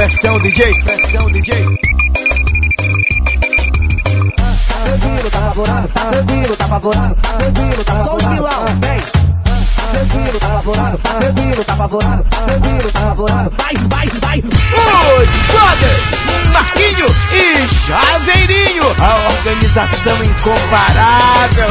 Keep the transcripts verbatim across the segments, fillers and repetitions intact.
Pressão D J, pressão D J. Tá tranquilo, tá favorável, tá tranquilo, tá favorável, tá tranquilo, tá favorável. Vem. Tá tranquilo, tá favorável, tá tranquilo, tá favorável, tá tranquilo, tá favorável. Vai, vai, vai. Os Brothers, Marquinho e Chaveirinho, a organização incomparável.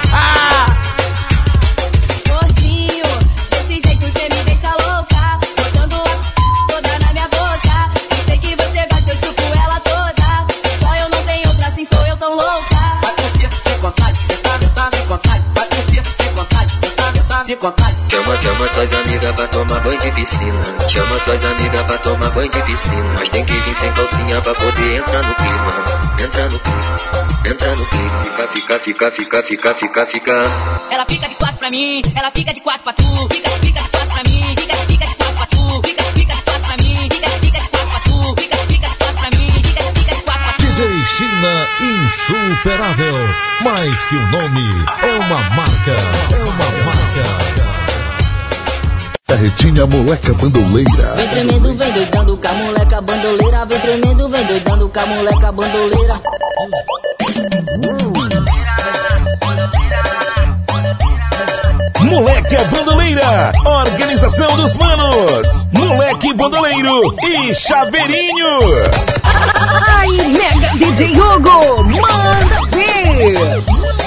Gordinho, desse jeito cê me deixa louca, botando a toda na minha boca. Eu sei que você gosta, eu chupo ela toda. Só eu não tenho outra, assim sou eu tão louca. Vai descer sem vontade, cê tá metade sem vontade. Vai descer sem vontade, cê tá metade sem vontade. Chama, chama suas amigas pra tomar banho de piscina. Chama suas amigas pra tomar banho de piscina. Mas tem que vir sem calcinha pra poder entrar no clima. Entra no clima, entra no clima. Fica, fica, fica, fica, fica, fica, fica. Ela fica de quatro pra mim, ela fica de quatro pra tu. Fica, fica de quatro pra mim, fica, fica de quatro pra tu. Fica, fica de quatro pra mim, fica, fica de quatro pra tu. Fica, fica de quatro pra mim, fica, fica de quatro pra tu. D J China insuperável. Mais que um nome, é uma marca. É uma marca. Carretinha moleca bandoleira. Vem tremendo, vem doidando com a moleca bandoleira. Vem tremendo, vem doidando com a moleca bandoleira. Moleque Bandoleira, organização dos manos. Moleque Bandoleiro e Chaveirinho. Ai, Mega D J Hugo, manda ver.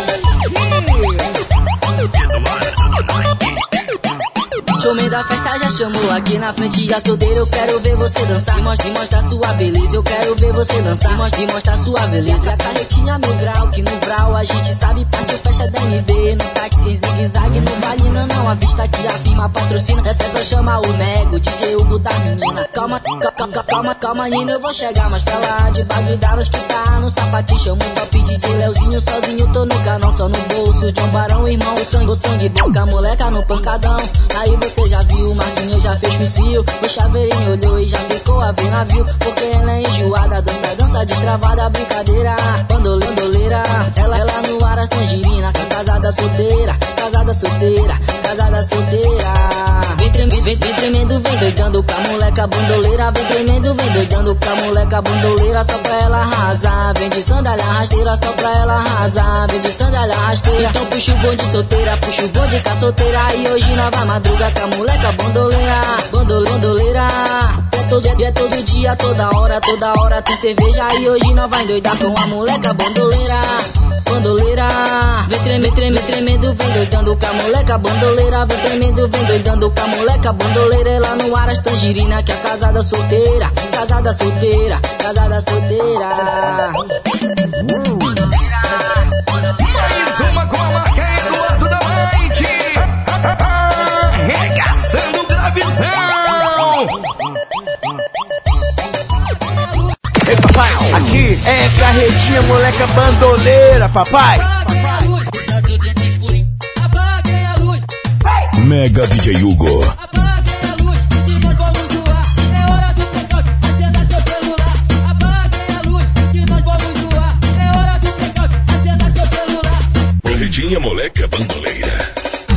Showman da festa já chamou aqui na frente já solteiro. Eu quero ver você dançar e mostra, mostra sua beleza. Eu quero ver você dançar e mostra, mostra sua beleza. A carretinha mil grau, que no grau a gente sabe. Partiu festa da M B, no táxi em zigue-zague. No vale não, não, a vista que a firma patrocina. É só chamar o Mego, D J Hugo da menina. Calma, calma, calma, calma, Nina, eu vou chegar mais pra lá. De Bagdá, nós que tá no sapatinho. Chamo o top D J Leozinho, sozinho tô no canal, só no bolso. John Barão, irmão, o sangue, o sangue bom. Com a moleca no pancadão, aí você já viu, o Marquinhos já fez missil. O Chaveirinho olhou e já ficou a ver navio. Porque ela é enjoada, dança, dança destravada. Brincadeira, bandoleira, bandoleira. Ela, ela no ar as tangerina. Casada solteira, casada solteira, casada solteira. Vem tremendo, vem, vem tremendo, vem doidando com a moleca bandoleira. Vem tremendo, vem doidando com a moleca bandoleira. Só pra ela arrasar, vem de sandália rasteira. Só pra ela arrasar, vem de sandália rasteira. Então puxa o bonde solteira, puxa o bonde com a solteira. E hoje nós vai madruga com a moleca bandoleira, bandoleira, bandoleira. É todo, é todo dia, toda hora, toda hora tem cerveja. E hoje nós vai doidar com a moleca bandoleira, bandoleira. Vem tremendo, tremendo, tremendo, vem doidando com a moleca bandoleira. Vem tremendo, vem doidando com a moleca bandoleira. Ela no ar as tangerina, que é casada solteira, casada solteira, casada solteira. Mais uma com a marca Eduardo da Maite. Arregaçando gravizão. Ei, papai, aqui é carretinha moleca bandoleira, papai. Mega D J Hugo. Carretinha moleca bandoleira.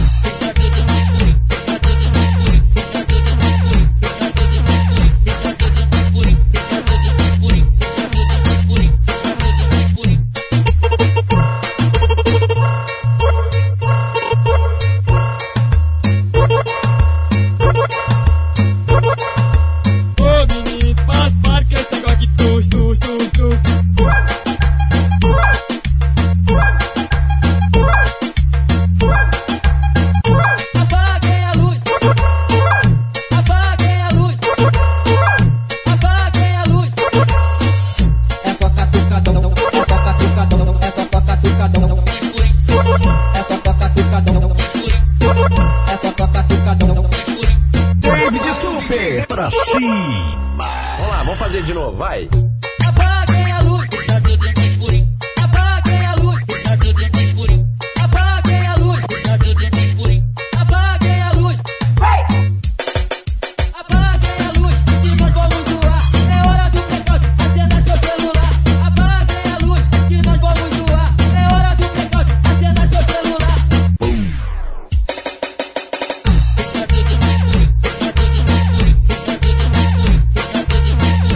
Pra cima. Vamos lá, vamos fazer de novo, vai. Apaguem a luz, deixa tudo no escurinho. Apaguem a luz, deixa tudo no escurinho. Apaguem a luz, deixa tudo no escurinho. Apaguem a luz. Apaguem a luz, que nós vamos zoar. É hora do blackout, acenda seu celular. Apaguem a luz, que nós vamos zoar. É hora do blackout, acenda seu celular. Deixa tudo no escurinho, deixa tudo no escurinho, deixa tudo no escurinho, deixa tudo no escurinho.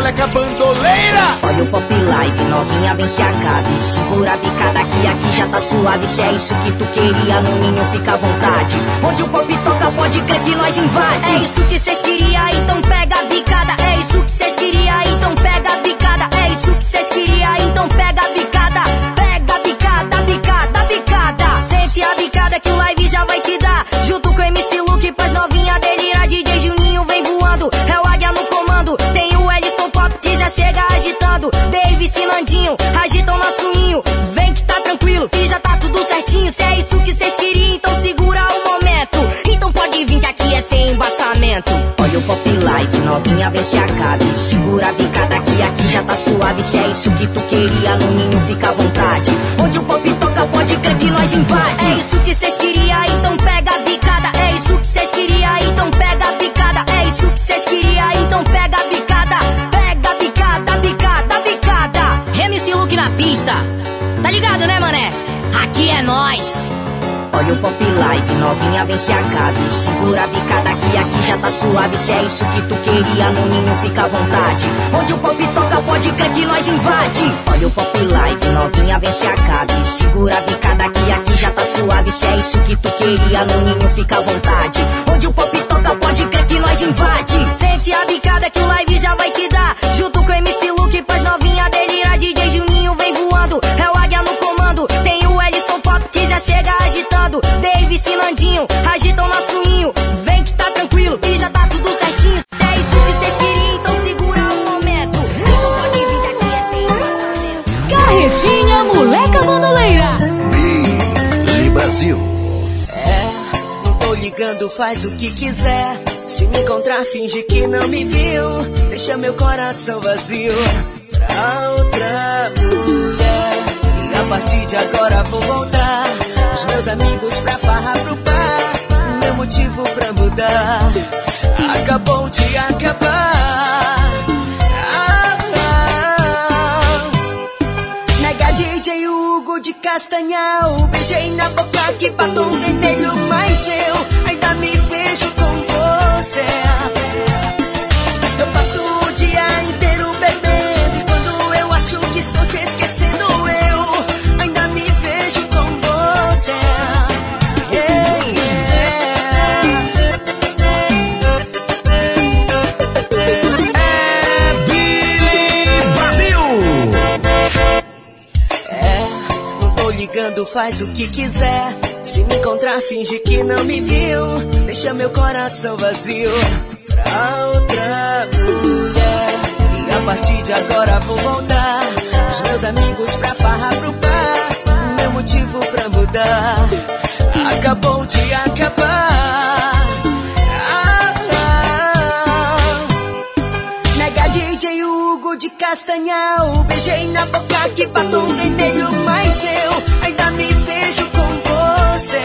moleca bandoleira. Olha o Pop Live, novinha vem se acabe. Segura a bicada que aqui já tá suave. Se é isso que tu queria, no ninho fica à vontade. Onde o pop toca, pode crer que nós invade. É isso que cês queria, então pega a bicada. É isso que cês queria, então pega a bicada. É isso que cês queria, então pega a bicada. Pega a bicada, bicada, bicada. Sente a bicada que o live já vai te dar. Junto com o M C Luke, pras novinha delira. D J Juninho vem voando, é o Águia no comando. Tem o Ellison Pop que já chega agitando. Davis e Nandinho agitam nosso ninho. Vem que tá tranquilo, que já tá tudo certinho. Se é isso que cês queriam, então segura o momento. Então pode vir que aqui é sem embaçamento. Olha o Pop Live, novinha vê se acabe. Segura a bicada que aqui já tá suave. Se é isso que tu queria, no ninho fica à vontade. Onde o pop toca, pode crer que nós invade. É isso que cês queria, então pega a bicada. É isso que cês queria, então pega a bicada. É isso que cês queria, então pega a bicada. Pega a bicada, bicada, bicada. M C Luke na pista. Tá ligado, né, mané? Aqui é nós. Olha o Pop Live, novinha vem se acabe. Segura a bicada que aqui já tá suave. Se é isso que tu queria, no ninho fica à vontade. Onde o pop toca, pode crer que nós invade. Olha o Pop Live, novinha vem se acabe. Segura a bicada que aqui já tá suave. Se é isso que tu queria, no ninho fica à vontade. Onde o pop toca, pode crer que nós invade. Sente a bicada que o live já vai te dar. Junto com o M C Luke, pras novinha delira. D J Juninho vem voando, é o Águia no comando. Tem o Ellison Pop que já chega agitando. Davis e Nandinho agitam nosso ninho. Vem que tá tranquilo, que já tá tudo certinho. Se é isso que cês queriam, então segura o momento. Então pode vir que aqui é sem embasamento. Carretinha Moleca Bandoleira. Billy Brasil. É, não tô ligando, faz o que quiser. Se me encontrar, finge que não me viu. Deixa meu coração vazio pra outra mulher. E a partir de agora vou voltar. Os meus amigos pra farra pro bar. Meu motivo pra mudar acabou de acabar. Ah, ah. Nega D J Hugo de Castanhal. Beijei na boca que batom vermelho. Mas eu ainda me vejo com você. Eu passo o dia inteiro bebendo. E quando eu acho que estou te esquecendo, eu ainda me vejo com você. Yeah, yeah. É Billy Brasil. É, não tô ligando, faz o que quiser. Se me encontrar, finge que não me viu. Deixa meu coração vazio pra outra mulher. E a partir de agora vou voltar. Os meus amigos pra farra pro bar. Meu motivo pra mudar acabou de acabar. Ah, ah. Nega D J Hugo de Castanhal. Beijei na boca que batom vermelho. Mas eu ainda me vejo com você.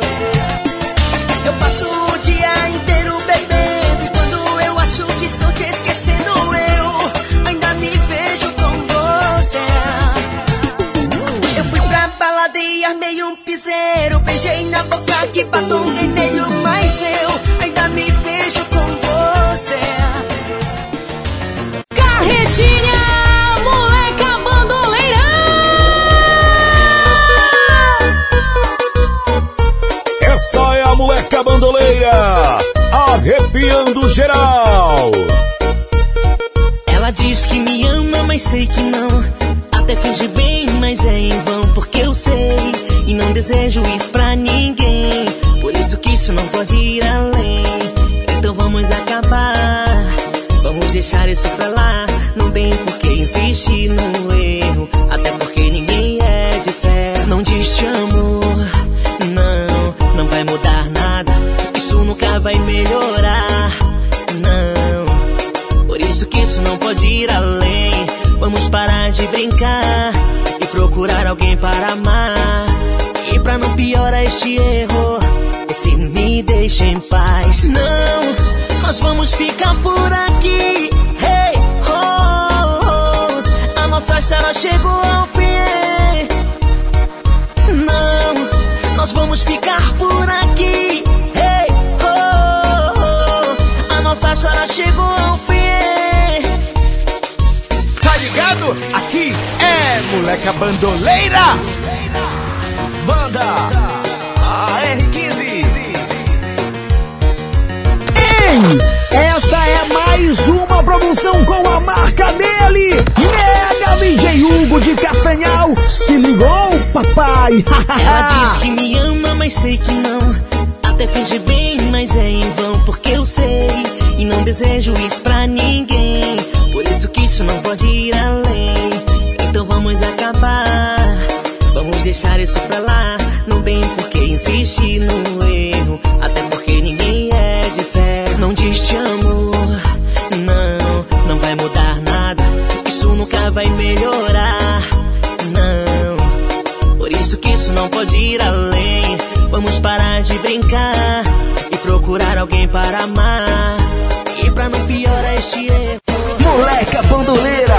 Eu passo o dia inteiro bebendo. E quando eu acho que estou te esquecendo, eu ainda me vejo com você. Eu fui pra balada e armei um piseiro. Beijei na boca que batom vermelho. Mas eu ainda me vejo com você. Carretinha Moleca Bandoleira. Essa é a Moleca Bandoleira, arrepiando geral. Ela diz que me ama, mas sei que não. Até finge bem, mas é em vão. Porque eu sei e não desejo isso pra ninguém. Por isso que isso não pode ir além. Então vamos acabar. Vamos deixar isso pra lá. Não tem por que insistir no erro. Até porque ninguém é de fé. Não diz te amo, não, não vai mudar nada. Isso nunca vai melhorar, não. Por isso que isso não pode ir além. Vamos parar de brincar e procurar alguém para amar. E pra não piorar este erro, você me deixa em paz. Não, nós vamos ficar por aqui. Hey, oh, oh, a nossa história chegou ao fim. Não, nós vamos ficar por aqui. Hey, oh, oh, a nossa história chegou ao fim. ligado? Aqui é Moleca Bandoleira. Banda A R quinze. Ei, essa é mais uma produção com a marca dele, Mega D J Hugo de Castanhal. Se ligou, papai? Ela diz que me ama, mas sei que não. Até finge bem, mas é em vão, porque eu sei e não desejo isso pra ninguém. Por isso que isso não pode ir além. Então vamos acabar, vamos deixar isso pra lá. Não tem por que insistir no erro, até porque ninguém é de fé. Não diz te amo, não, não vai mudar nada. Isso nunca vai melhorar, não. Por isso que isso não pode ir além. Vamos parar de brincar e procurar alguém para amar. E pra não piorar este erro, Moleca Bandoleira.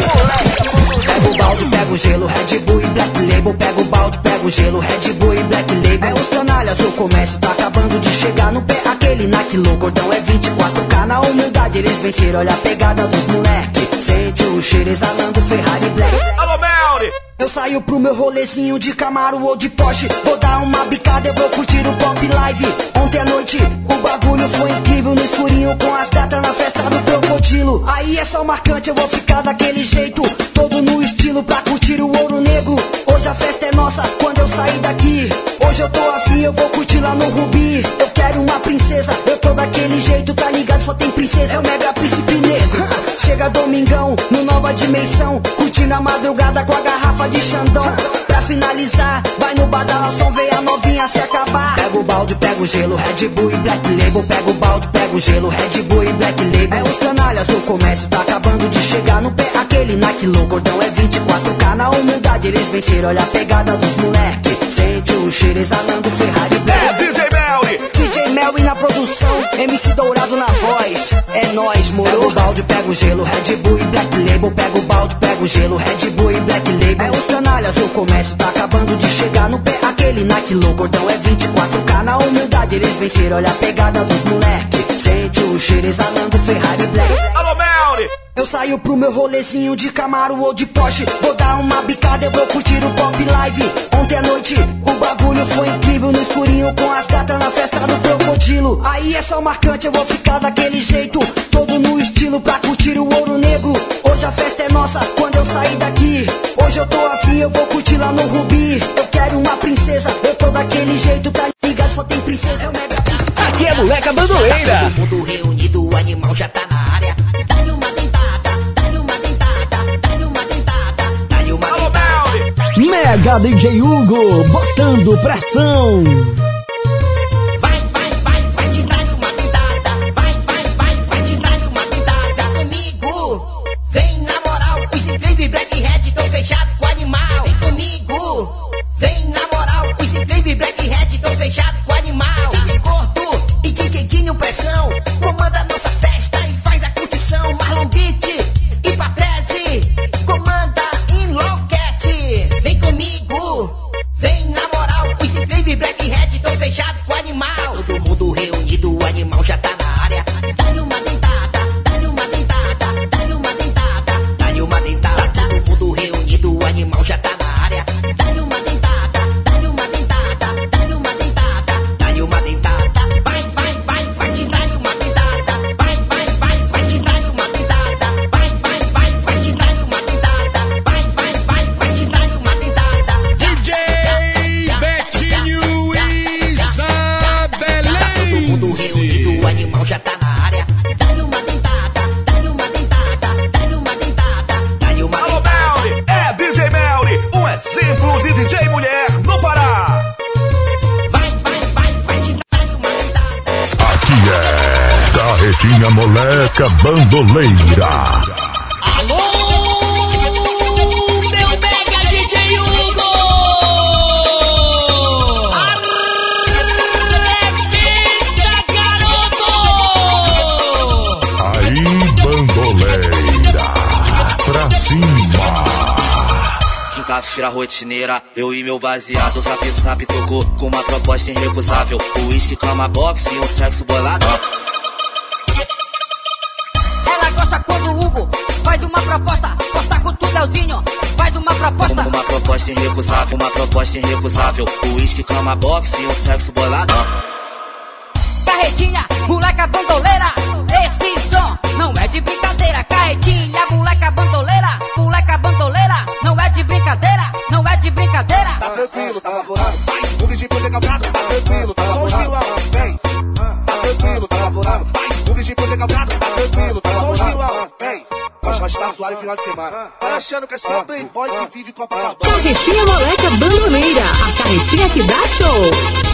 Pega o balde, pega o gelo, Red Bull e Black Label. Pega o balde, pega o gelo, Red Bull e Black Label. É os canalhas, o comércio tá acabando de chegar no pé. Aquele naquilo, cordão é vinte e quatro K. Na humildade eles venceram, olha a pegada dos moleque. Sente o cheiro exalando Ferrari Black. Alô, Melri! Eu saio pro meu rolezinho de Camaro ou de Porsche. Vou dar uma bicada, eu vou curtir o Pop Live. Ontem à noite o bagulho foi incrível. No escurinho com as gatas na festa do Crocodilo. Aí é só marcante, eu vou ficar daquele jeito, todo no estilo pra curtir o ouro negro. Hoje a festa é nossa, quando eu sair daqui. Hoje eu tô afim, eu vou curtir lá no Rubi. Eu quero uma princesa, eu tô daquele jeito, tá ligado? Só tem princesa, é o Mega Príncipe Negro. Chega domingão, no Nova Dimensão, curtindo a madrugada com a garrafa de Xandão. Pra finalizar, vai no badalação, vê a novinha se acabar. Pega o balde, pega o gelo, Red Bull e Black Label. Pega o balde, pega o gelo, Red Bull e Black Label. É os canalhas, o comércio tá acabando de chegar no pé. Aquele naquilo, cordão é vinte e quatro K. Na humildade eles venceram, olha a pegada dos moleque. Sente o cheiro exalando Ferrari Black. É D J Melri! D J Melri na produção, M C Dourado na voz. É nóis, moro. Pega o balde, pega o gelo, Red Bull e Black Label. Pega o balde, pega o gelo, Red Bull e Black Label. É os canalhas, o comércio tá acabando de chegar no pé. Aquele naquilo, cordão é vinte e quatro K. Na humildade eles venceram, olha a pegada dos moleque. Sente o cheiro exalando Ferrari Black. Alô, Melri! Eu saio pro meu rolezinho de Camaro ou de Porsche. Vou dar uma bicada, eu vou curtir o Pop Live. Ontem à noite o bagulho foi incrível. No escurinho com as gatas na festa do Crocodilo. Aí é só marcante, eu vou ficar daquele jeito, todo no estilo pra curtir o ouro negro. Hoje a festa é nossa, quando eu sair daqui. Hoje eu tô afim, eu vou curtir lá no Rubi. Eu quero uma princesa, eu tô daquele jeito, tá ligado? Só tem princesa, é o Mega Príncipe. Aqui é Moleca Bandoleira. Todo mundo reunido, o animal já tá na área. Dá-lhe uma dentada, dá-lhe uma dentada, dá-lhe uma dentada, dá-lhe uma Alô, dentada. Melri! Mega D J Hugo, botando pressão. Vai, vai, vai, vai te dar uma dentada. Vai, vai, vai, vai te dar uma dentada. Comigo, vem na moral. Os Incríveis Black Red tão fechados com o animal. Vem comigo, vem na moral. Os Incríveis Black Red tão fechados com o animal. D J Gordo e D J Dinho Pressão comanda nossa festa e faz a curtição. Marlon Beat e Patrese comanda, enlouquece. Vem comigo, vem na moral. Os Incríveis Black Red tão fechados com o animal. Todo mundo reunido, o animal já tá na área. Dá-lhe uma dentada, dá-lhe uma dentada, dá-lhe uma dentada, dá-lhe uma dentada. Todo mundo reunido, o animal já tá na área. Dá-lhe uma dentada, dá-lhe uma dentada, dá-lhe uma dentada, dá-lhe uma dentada. Vai, vai, vai, vai te dar uma dentada. Vai, vai, vai, vai te dar uma dentada. Vai, vai, vai, vai te dar uma dentada. Vai, vai, vai, vai te dar uma dentada. D J Betinho Isabelense. Todo mundo reunido, o animal já tá na área. Dá-lhe uma dentada, dá-lhe uma dentada, dá-lhe uma dentada, dá-lhe uma Alô, dentada. Melri! É D J Melri, um exemplo de D J mulher no Pará. Vai, vai, vai, vai te dar uma dentada. Aqui é Carretinha Moleca Bandoleira. Alô, meu mega D J Hugo! Arrebenta, garoto! Aí, Bandoleira, pra cima. Quinta-feira rotineira, eu e meu baseado, zap zap tocou com uma proposta irrecusável. O uísque, cama box e um sexo bolado. Ela gosta quando o Hugo faz uma proposta, posta com tu, Leozinho. Faz uma proposta. Uma proposta irrecusável, uma proposta irrecusável. O uísque, cama, boxe e um sexo bolado. Carretinha, moleca bandoleira. Esse som não é de brincadeira. Carretinha, moleca bandoleira. Moleca bandoleira, não é de brincadeira. Não é de brincadeira. Tá tranquilo, tá favorável. Vai, o vigílio por ser calcado. Tá tranquilo, tá favorável. Vem, tá tranquilo, tá favorável. Vai, o vigílio por ser calcado. Tá tranquilo, tá favorável. Vem, nós vai estar suave final de semana. Tá achando que é só playboy que vive com a Copacabana? Carretinha moleca bandoleira. A carretinha que dá show.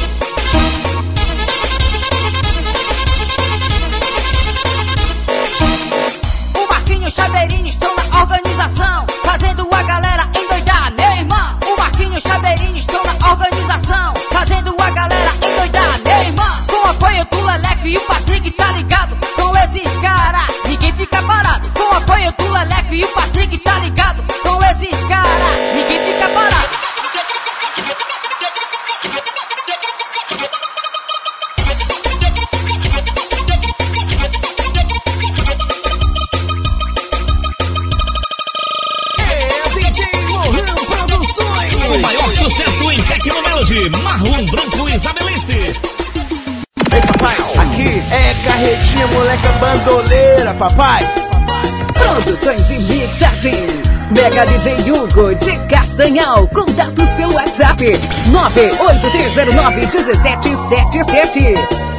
Marquinhos Chaveirinho estão na organização, fazendo a galera endoidar, meu irmão. O Marquinhos Chaveirinho estão na organização, fazendo a galera endoidar, meu irmão. Com o apoio do Leleco e o Patrick, tá ligado? Com esses caras, ninguém fica parado. Com o apoio do Leleco e o Patrick, tá ligado? Com esses caras, ninguém fica parado. O maior sucesso em Tecnomelody, Marrom Branco e Isabelice. Ei, papai, aqui é Carretinha Moleca Bandoleira, papai. Produções e mixagens. Mega D J Hugo de Castanhal. Contatos pelo WhatsApp nove oito três zero nove um sete sete sete.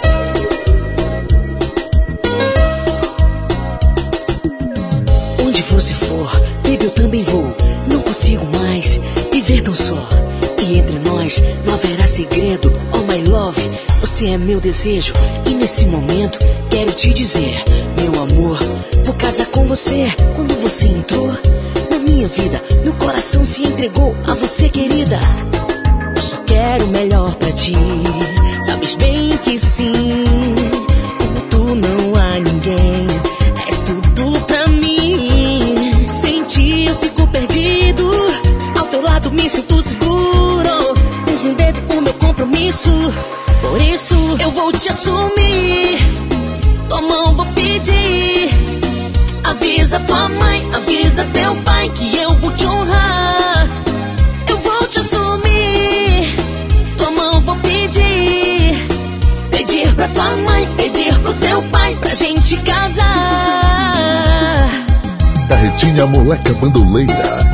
Onde você for, baby, eu também vou. Não consigo mais viver tão só. E entre nós não haverá segredo. Oh my love, você é meu desejo. E nesse momento quero te dizer, meu amor, vou casar com você. Quando você entrou na minha vida, meu coração se entregou a você, querida. Eu só quero o melhor pra ti. Sabes bem que sim, como tu não há ninguém. És tudo pra mim. Sem ti eu fico perdido. Ao teu lado me sinto seguro. Tens no dedo o meu compromisso. Por isso eu vou te assumir. Tua mão vou pedir. Avisa tua mãe, avisa teu pai que eu vou te honrar. Eu vou te assumir. Tua mão vou pedir. Pedir pra tua mãe, pedir pro teu pai pra gente casar. Carretinha Moleca Bandoleira.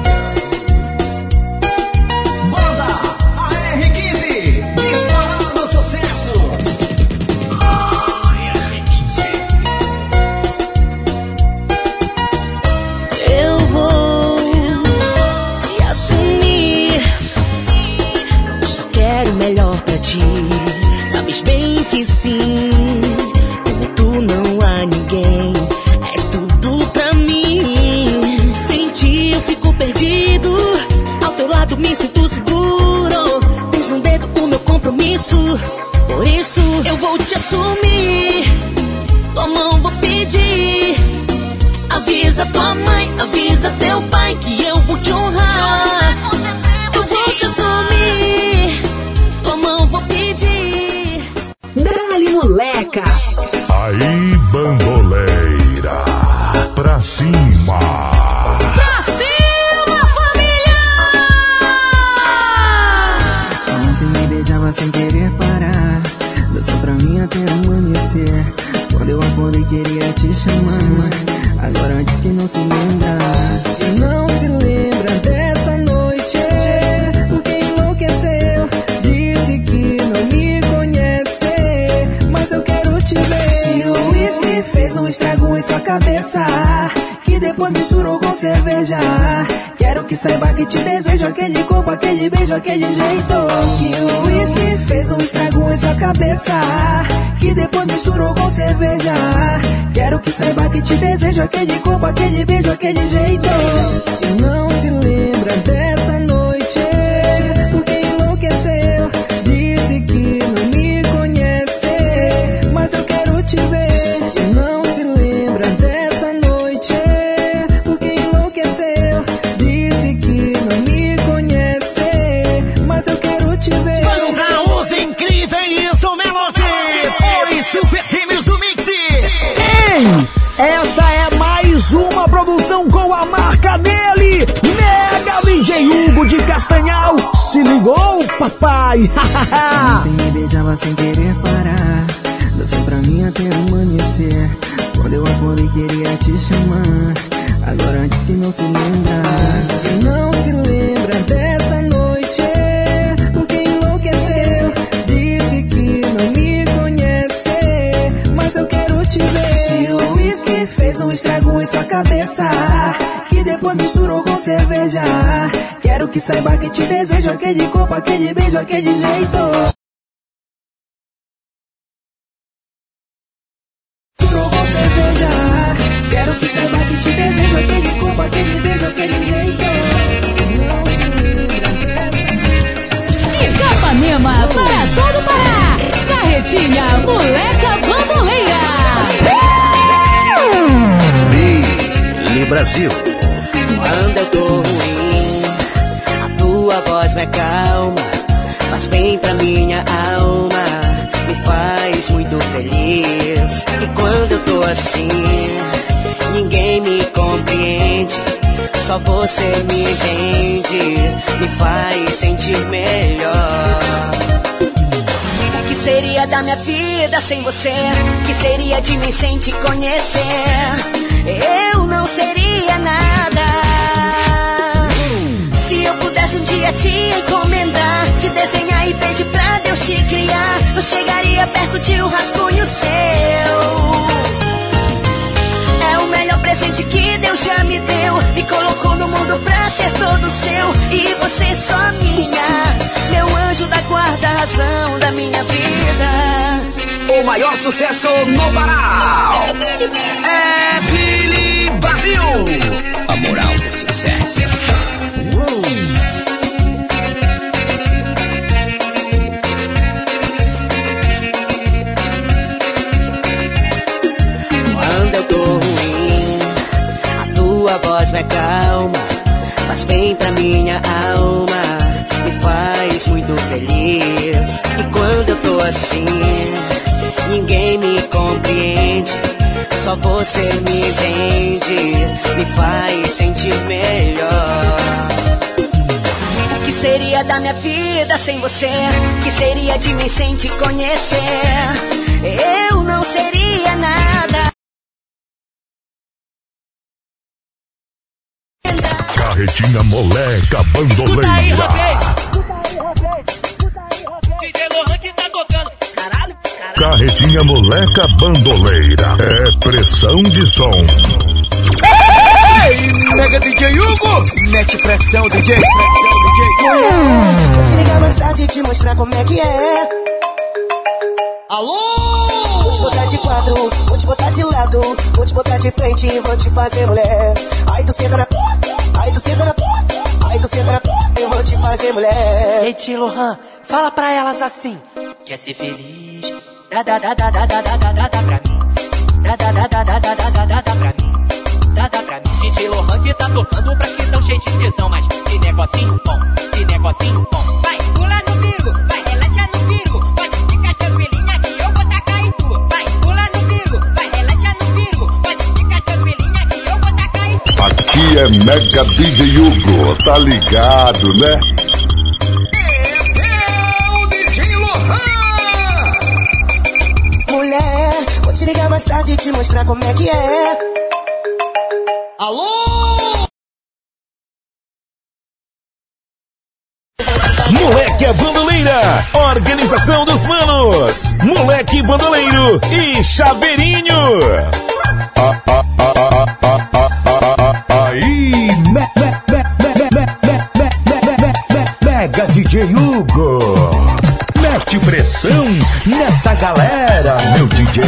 Sabes bem que sim, como tu não há ninguém. És tudo pra mim. Sem ti eu fico perdido. Ao teu lado me sinto seguro. Tens no dedo o meu compromisso. Por isso eu vou te assumir. Tua mão vou pedir. Avisa tua mãe, avisa teu pai que eu vou te honrar. Eu vou te assumir. Tua mão vou pedir. Dali moleca. Aí, bandoleira. Pra cima. Pra cima, família! Ontem me beijava sem querer parar. Dançou pra mim até amanhecer. Quando eu acordei queria te chamar. Agora diz que não se lembra. Não se lembra dessa noite. Porque enlouqueceu. Disse que não me conhece. Mas eu quero te ver. E o whisky fez um estrago em sua cabeça. Que depois misturou com cerveja. Quero que saiba que te desejo. Aquele corpo, aquele beijo, aquele jeito. Que o whisky fez um estrago em sua cabeça. Que depois misturou com cerveja. Quero que saiba que te desejo. Aquele corpo, aquele beijo, aquele jeito. E não se lembra dessa noite. Porque enlouqueceu. Disse que não me conhece. Mas eu quero te ver. E não se lembra dessa noite. Porque enlouqueceu. Disse que não me conhece. Mas eu quero te ver. Banda Os Incríveis do Melody. Os Super Gêmeos do Mix. Ei, essa é mais uma produção com a marca dele, Mega D J Hugo de Castanhal. Se ligou, papai? Ontem me beijava sem querer parar, dançou pra mim até amanhecer. Quando eu acordei queria te chamar, agora diz que não se lembra. Não se lembra dessa noite, porque enlouqueceu. Disse que não me conhece, mas eu quero te ver. E o uísque fez um estrago em sua cabeça, que depois misturou com cerveja. Quero que saiba que te desejo, aquele corpo, aquele beijo, aquele jeito. Quero que saiba que te desejo, aquele corpo, aquele beijo, aquele jeito. De Capanema para todo o Pará, Carretinha Moleca Bandoleira. Billy Brasil. Quando eu tô ruim, a tua voz me acalma, faz bem pra minha alma, me faz muito feliz. E quando eu tô assim, ninguém me compreende, só você me entende, me faz sentir melhor. O que seria da minha vida sem você? O que seria de mim sem te conhecer? Eu não seria nada. Se eu pudesse um dia te encomendar, te desenhar e pedir pra Deus te criar, eu chegaria perto de um rascunho seu. É o melhor presente que Deus já me deu, me colocou no mundo pra ser todo seu. E você só minha, meu anjo da guarda, razão da minha vida. O maior sucesso no Pará é Billy Brasil. A moral do sucesso. Quando eu tô ruim, a tua voz me acalma, faz bem pra minha alma, me faz muito feliz. E quando eu tô assim, ninguém me compreende, só você me entende, me faz sentir melhor. O que seria da minha vida sem você? O que seria de mim sem te conhecer? Eu não seria nada. Carretinha Moleca Bandoleira. D J Lohan que tá tocando. Caralho, caralho. Carretinha Moleca Bandoleira. É pressão de som. Ei, Mega D J Hugo, mete pressão, D J, pressão, D J. Mulher, vou te ligar mais tarde e te mostrar como é que é. Alô! Vou te botar de quatro, vou te botar de lado, vou te botar de frente e vou te fazer mulher. Aí tu senta na, aí tu senta na, aí tu senta na, eu vou te fazer mulher. Ei, Tio Lohan, fala pra elas assim. Quer ser feliz? Dá, dá, dá, dá, dá, dá, dá, dá, dá, dá pra mim. Dá, dá, dá, dá, dá, dá, dá, dá, dá, dá pra mim. Dá, dá pra mim. D J Lohan que tá tocando pras que tão cheio de tesão, mas que negocinho bom, que negocinho bom. Vai, pula no bico, vai, relaxa no bico, pode ficar tranquilinha que eu vou tacar em tu. Vai, pula no bico, vai, relaxa no bico, pode ficar tranquilinha que eu vou tacar em tu. Aqui é Mega D J Hugo, tá ligado, né? Mulher, vou te ligar mais tarde e te mostrar como é que é. Alô! Moleque Bandoleira, organização dos manos, Moleque Bandoleiro e Chaveirinho. Ah, ah, ah, ah, ah, ah, ah, ah, aí, me, me, me, me, me, me, me, me, me, Mega D J Hugo. Mete pressão nessa galera, meu D J.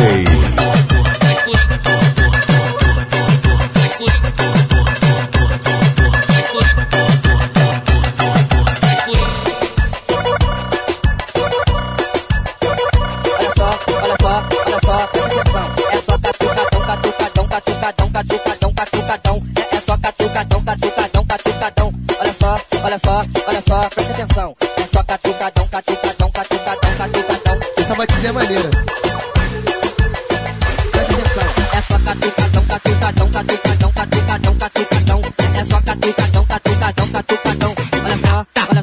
Olha só, olha só, presta atenção. É só catucadão, catucadão, catucadão, catucadão. Essa batidinha é maneira. Presta atenção. É só catucadão, catucadão, catucadão, catucadão, catucadão.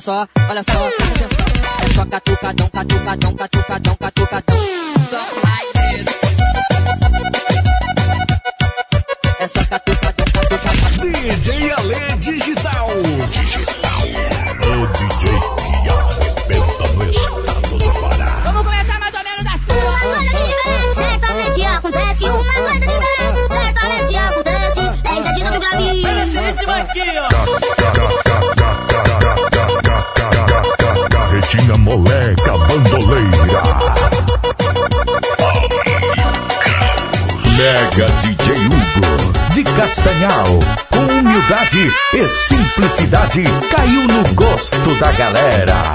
só, olha só, presta atenção. É só catucadão, catucadão, catucadão, catucadão. Só vai isso. É só catucadão, catucadão. D J Ale Digital. Digital. O D J que arrebenta no estado do Pará. Vamos começar mais ou menos assim. Certamente acontece uma coisa diferente. Certamente acontece. Tem sentido do gravinho. Olha esse ritmo aqui, ó. Carretinha moleca bandoleira. Mega D J Hugo de Castanhal. Com humildade e simplicidade, caiu no gosto da galera.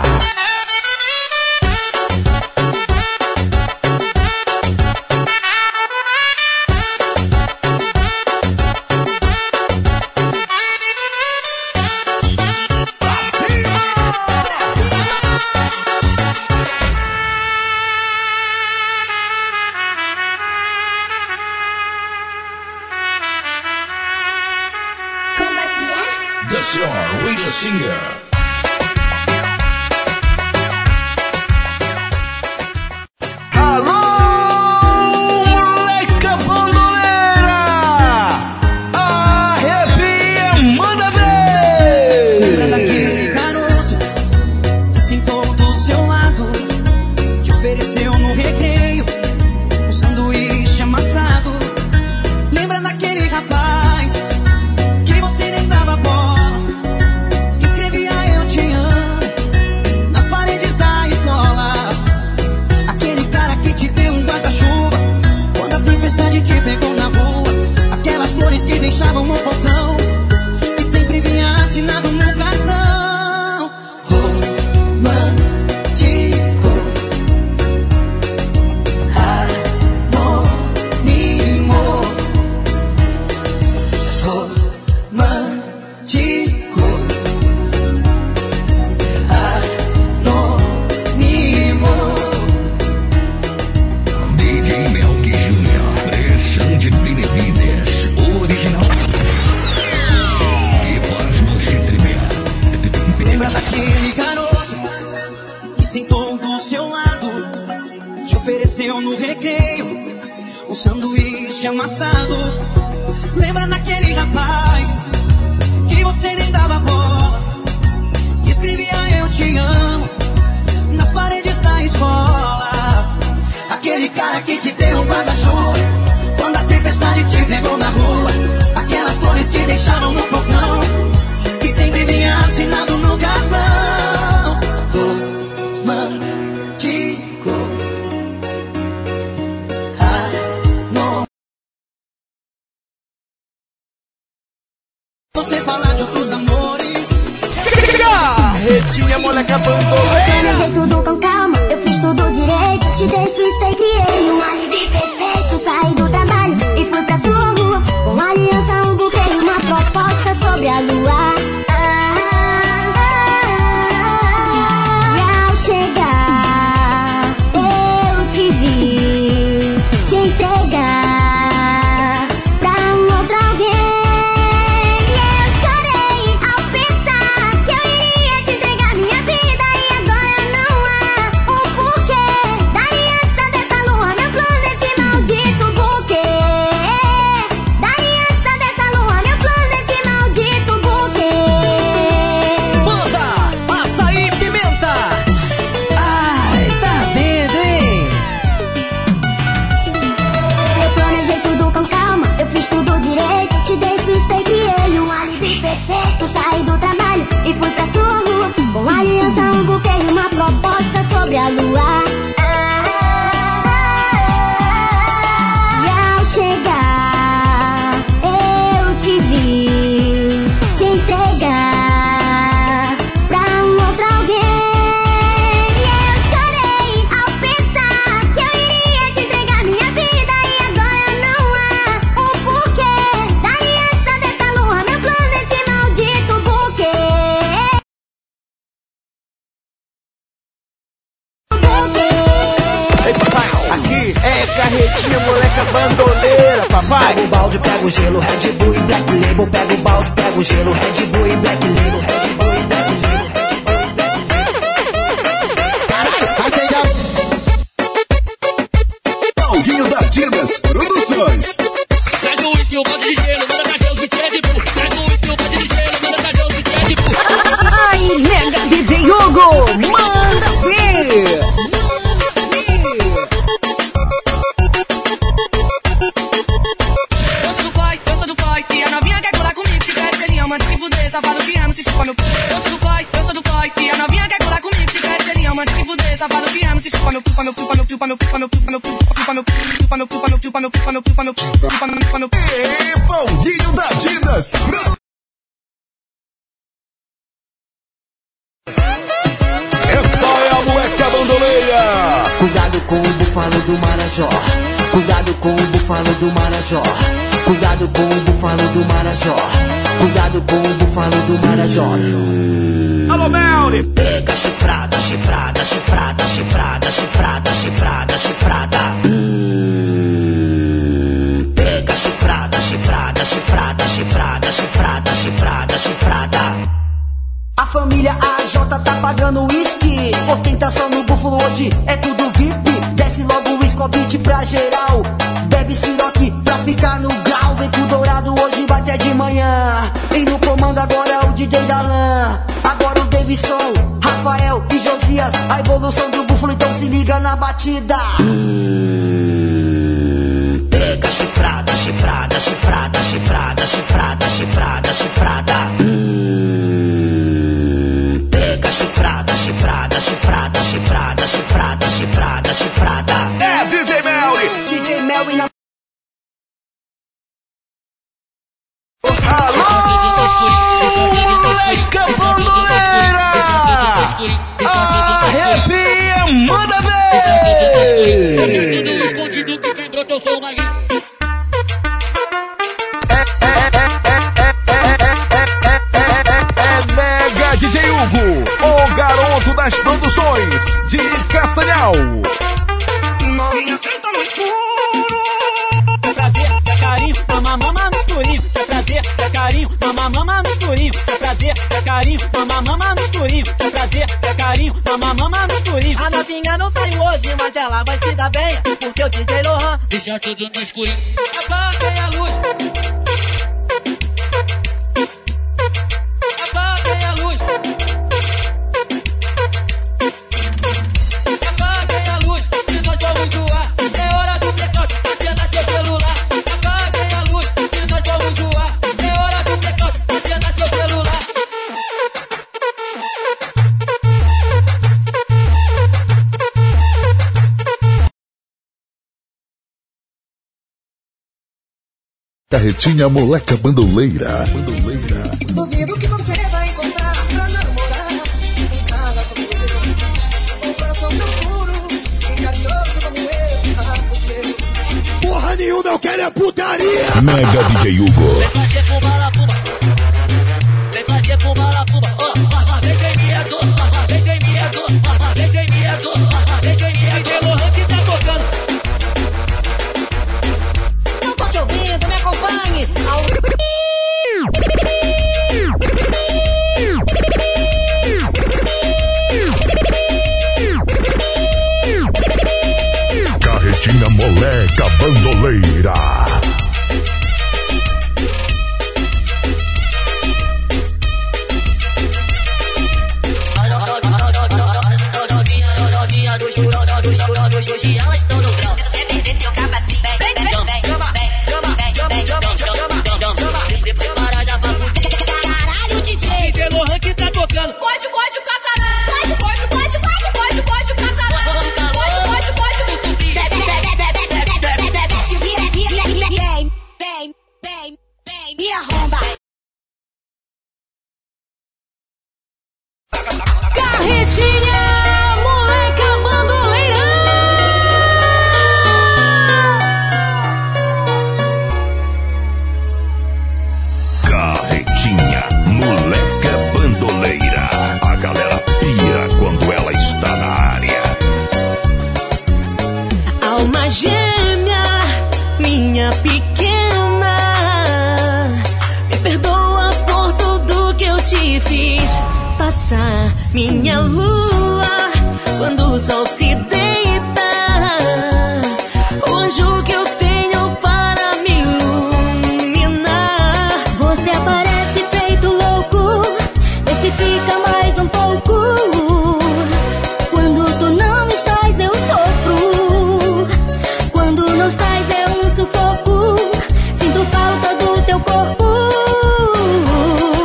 The Star Radio Singer. Você falar de outros amores. Carretinha moleca bandoleira. Eu tudo com calma, eu fiz tudo direito. Te despistei, criei um alibi perfeito. Saí do trabalho e fui pra sua rua. Com aliança, um buquê e uma proposta sobre a lua. E ao chegar, eu te vi se entregar pra um outro alguém. Saí do trabalho e fui pra sua rua. Com aliança, um buquê e uma proposta sobre a lua. E ao chegar, eu te vi se entregar pra um outro alguém. E eu chorei ao pensar que eu iria te entregar minha vida. E agora não há um porquê da aliança dessa lua. Meu plano é esse maldito buquê. Ei, papai, aqui é carretinha moleca bandoleira, papai. Pega o balde, pega o gelo, Red Bull e Black Label. Pega o balde, pega o gelo, Red Bull e Black Label. Red Bull e Black Gelo, Red Bull e Black ama, manda se fuder, só falo que amo, se chupa no... Eu sou do coi, eu sou do coi, e a novinha quer colar comigo, se quer ele ama, manda se fuder, só falo que amo, se chupa no... Chupa no, chupa no, chupa no, chupa no, chupa no, chupa no, chupa no, chupa no, chupa no, chupa no, chupa no, chupa no, chupa no, chupa no... E Paulinho da Adidas. Essa é a moleca bandoleira. Cuidado com o búfalo do Marajó. Cuidado com o búfalo do Marajó. Cuidado com o búfalo do Marajó. Cuidado com o búfalo do Marajó. Alô, Melly! Pega chifrada, chifrada, chifrada, chifrada, chifrada, chifrada, chifrada. Hum. Pega chifrada, chifrada, chifrada, chifrada, chifrada, chifrada, chifrada. A família A J tá pagando uísque. Ostentação no búfalo hoje é tudo V I P. Desce logo o Scobit pra geral. Bebe siroque pra ficar no grau. Vem com dourado hoje vai até de manhã. E no comando agora é o D J Dalan. Agora o Davidson, Rafael e Josias. A evolução do búfalo, então se liga na batida. Hum, pega chifrada, chifrada, chifrada, chifrada, chifrada, chifrada, chifrada. Hum, pega chifrada, chifrada, chifrada, chifrada, chifrada, chifrada, chifrada. É D J Melly. D J Melly na... Alô, moleca bandoleira. Arrepia, manda ver. Tudo escondido que quem brotou foi o Maguinho. Mega D J Hugo, o garoto das produções de Castanhal. Novinha senta no escuro. É prazer, é carinho, mama, mama no escurinho. É prazer, é carinho, mama, mama no escurinho. É prazer, é carinho, mama, mama no escurinho. É prazer, é carinho, mama, mama no escurinho. A novinha não saiu hoje, mas ela vai se dar bem. Porque o D J Lohan deixa tudo no escurinho. Apaguem a luz. Apaguem a luz. Apaguem a luz, se nós vamos zoar. É hora do blackout, acenda seu celular. Apaguem a luz, se nós vamos zoar. É hora do blackout, acenda seu celular. Carretinha moleca bandoleira. Bandoleira. Duvido que você vai encontrar pra namorar. Nada comigo. Um coração tão puro e carinhoso como eu. Ah, meu. Porra nenhuma, eu quero é putaria. Mega D J Hugo. Vem fazer fumar la fuma. Vem fazer fumar la fuma. Oh, oh, vem sem medo. Oh, vem sem medo. Oh, vem sem medo. Oh, vem sem medo. Pelo ranking tá tocando. Não tô te ouvindo, me acompanhe. Ao... Carretinha moleca bandoleira. Novinha do churro, do churro, do churro, elas estão no grau. Quer perder teu capacinho? Vem, vem, vem, vem, chama, chama, chama, chama, chama, chama. Preparada pra fuder. Caralho, D J. D J Lohan que tá tocando. Pode, pode pra caralho. Pode, pode, pode, pode, pode, pode pra caralho. Pode, pode, pode. Vem, vem, vem, vem, me arromba. Carretinha, moleca bandoleira. Carretinha moleca bandoleira. A galera pira quando ela está na área. Alma gêmea, minha pequena, me perdoa por tudo que eu te fiz passar. Minha lua, quando o sol se deita, o anjo que eu tenho para me iluminar. Você aparece feito louco, vê se fica mais um pouco. Quando tu não estás eu sofro, quando não estás é um sufoco. Sinto falta do teu corpo.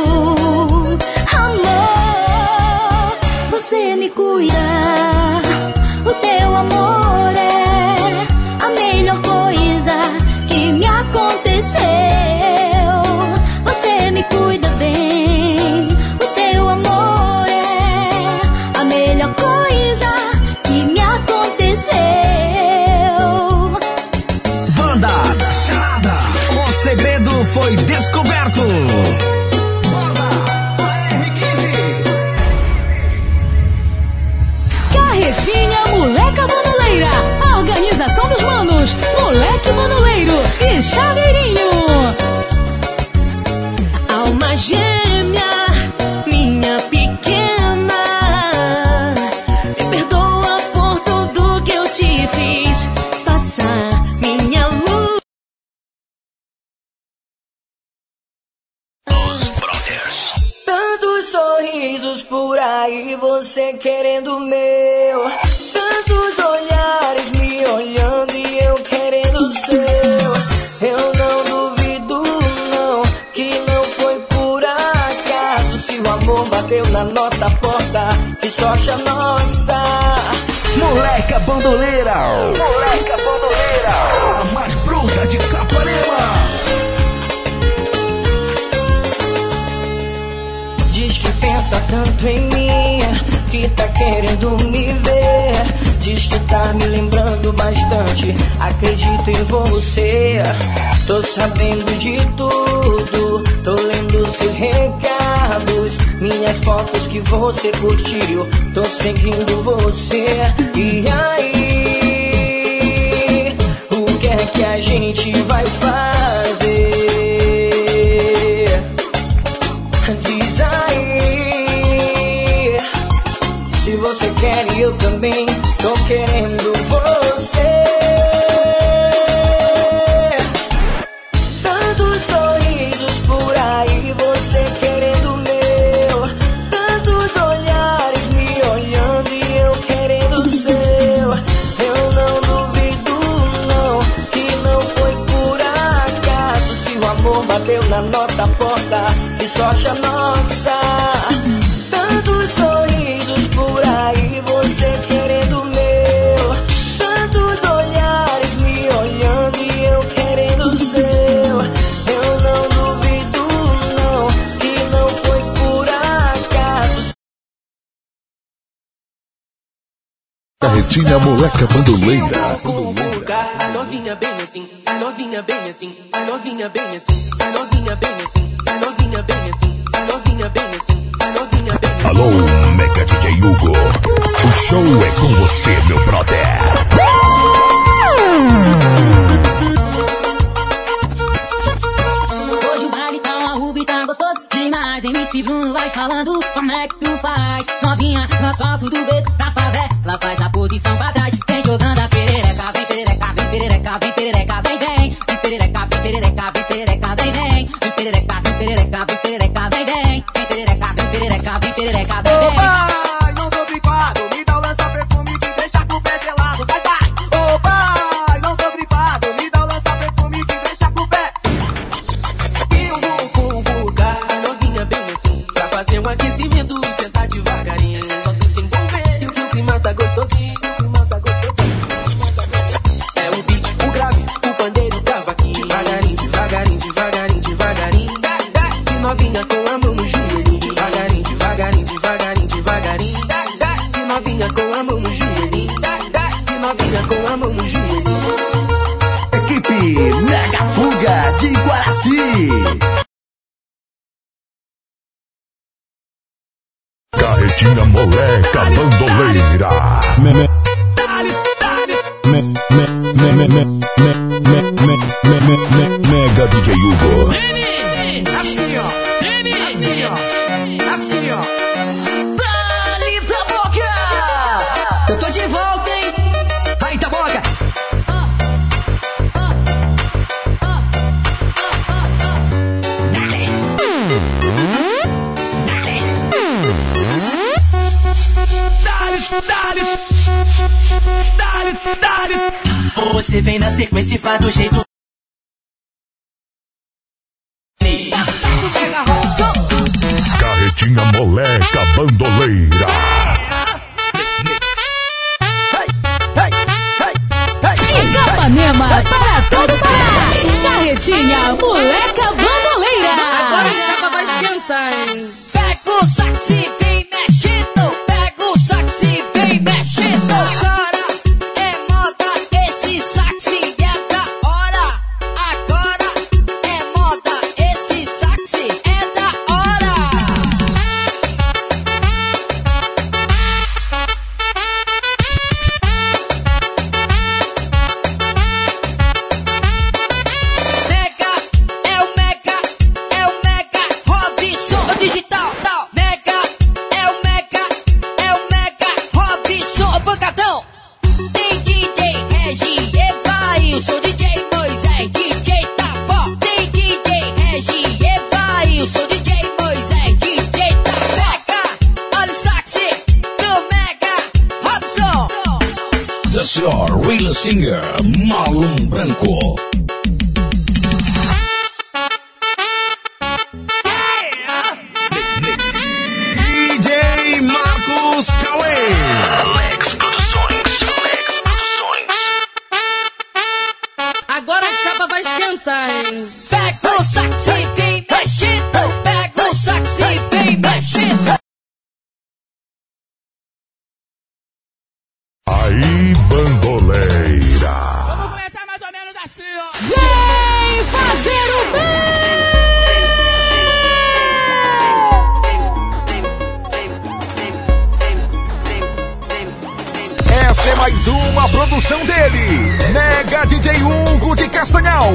sorrisos por aí, você querendo o meu. Tantos olhares me olhando e eu querendo o seu. Eu não duvido não, que não foi por acaso. Se o amor bateu na nossa porta, que sorte a nossa. Moleca bandoleira, moleca bandoleira, a mais bruta de Capanema. Diz que pensa tanto em mim, que tá querendo me ver. Diz que tá me lembrando bastante, acredito em você. Tô sabendo de tudo, tô lendo seus recados, minhas fotos que você curtiu, tô seguindo você. E aí, o que é que a gente vai fazer? Diz aí, se você quer e eu também tô querendo você. Tantos sorrisos por aí, você querendo o meu. Tantos olhares me olhando e eu querendo o seu. Eu não duvido não, que não foi por acaso. Se o amor bateu na nossa porta, que sorte a nossa. Tantos sorrisos por aí, você querendo o meu. Tantos olhares me olhando e eu querendo o seu. Eu não duvido não, que não foi por acaso. Carretinha moleca bandoleira. A novinha bem assim, a novinha bem assim, a novinha bem assim, a novinha bem assim, a novinha bem assim, a novinha bem assim, a novinha bem assim. Alô, Mega D J Hugo. O show é com você, meu brother. Hoje o baile tá uma rubi, tá gostoso demais. M C Bruno vai falando como é que tu faz. Novinha no asfalto do beco pra favela, faz a posição pra trás. Vem jogando a perereca, vem perereca, vem perereca, vem perereca, vem vem. Vem perereca, vem perereca, vem perereca, vem vem. Vem perereca, vem perereca, vem perereca, vem vem. Vem perereca, vem perereca, vem perereca, vem vem. Ô pai, não tô gripado, me dá o lança-perfume que deixa com o pé gelado. Vai, vai! Ô pai, não tô gripado, me dá o lança-perfume que deixa com o pé. E o bumbum buga, a novinha bem assim, pra fazer um aquecimento, sentar devagarinho. Só tu se envolver, que o clima tá gostosinho, o clima tá gostosinho. É o beat, o grave, o pandeiro, o cavaquinho. Devagarinho, devagarinho, devagarinho, devagarinho. Desce novinha com a mão no joelhinho. Devagarinho, devagarinho, devagarinho, devagarinho. Desce novinha com a mão no joelhinho. Desce novinha com a mão no joelhinho. Equipe Mega Fuga de Guaraci. Carretinha moleca bandoleira. Me, me, me, me, me, me, me, me, me, me, me, me, me, Mega D J Hugo. Assim, ó. Assim, ó. Assim, ó. Dali pra boca! Eu tô de volta, hein? Aí, tá boca! Dale, dale, dale. Você vem na sequência e faz do jeito. Carretinha moleca bandoleira. De Capanema para todo Pará. Carretinha moleca bandoleira. Agora o chapa vai esquentar, hein? Pega o saxi, vem mexendo. Pega o saxi, vem mexendo. Agora é moda, esse saxi é da hora. Agora é moda, esse saxi é da hora. Mega, é o Mega, é o Mega Robinson. O digital, não. Mega, The Singer, Marlon Branco. D J Marcos Cauê. Alex Produções. Alex Produções. Agora a chapa vai esquentar, hein? Pega o sax e vem mexendo. Pega o sax e vem mexendo. Aí, bandoleira. Vamos começar mais ou menos assim, ó. Vem fazer o bem. Essa é mais uma produção dele, Mega D J Hugo de Castanhal.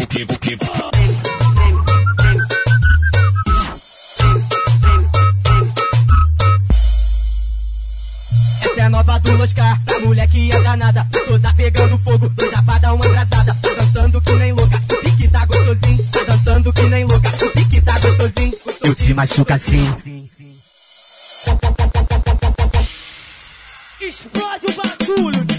Essa é a nova do Oscar, a mulher que é danada, toda pegando fogo, toda pra dar uma atrasada. Tô dançando que nem louca, o pique tá gostosinho. Tô dançando que nem louca, o pique tá gostosinho. Eu te machuco assim. Explode o bagulho.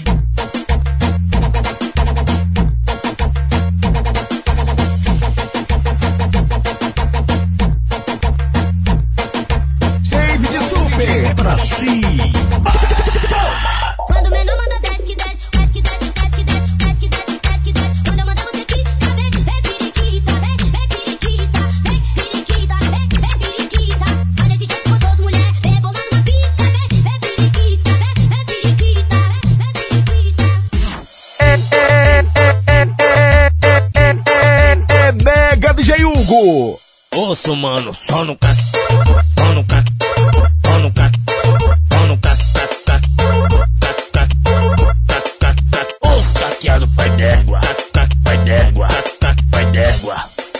Shave de super pra cima. Quando o menor manda desce que desce, desce que desce, desce que desce, desce que desce, desce que desce. Quando eu mandar você quica, vem, vem periquita, vem, vem periquita, vem periquita, vem, vem periquita. Olha esse jeito gostoso, mulher, vem rebolando na pica, vem, vem periquita, vem, vem periquita, vem, vem periquita. É, é, é, é, é, é, é Mega D J Hugo. Osso, mano, só no cac, só no cac, só no cac, só no cac, cac, cac, cac, cac, cac, cac, cac. Ô, caqueado pai d'égua, cac, cac, pai d'égua, cac, cac, pai d'égua.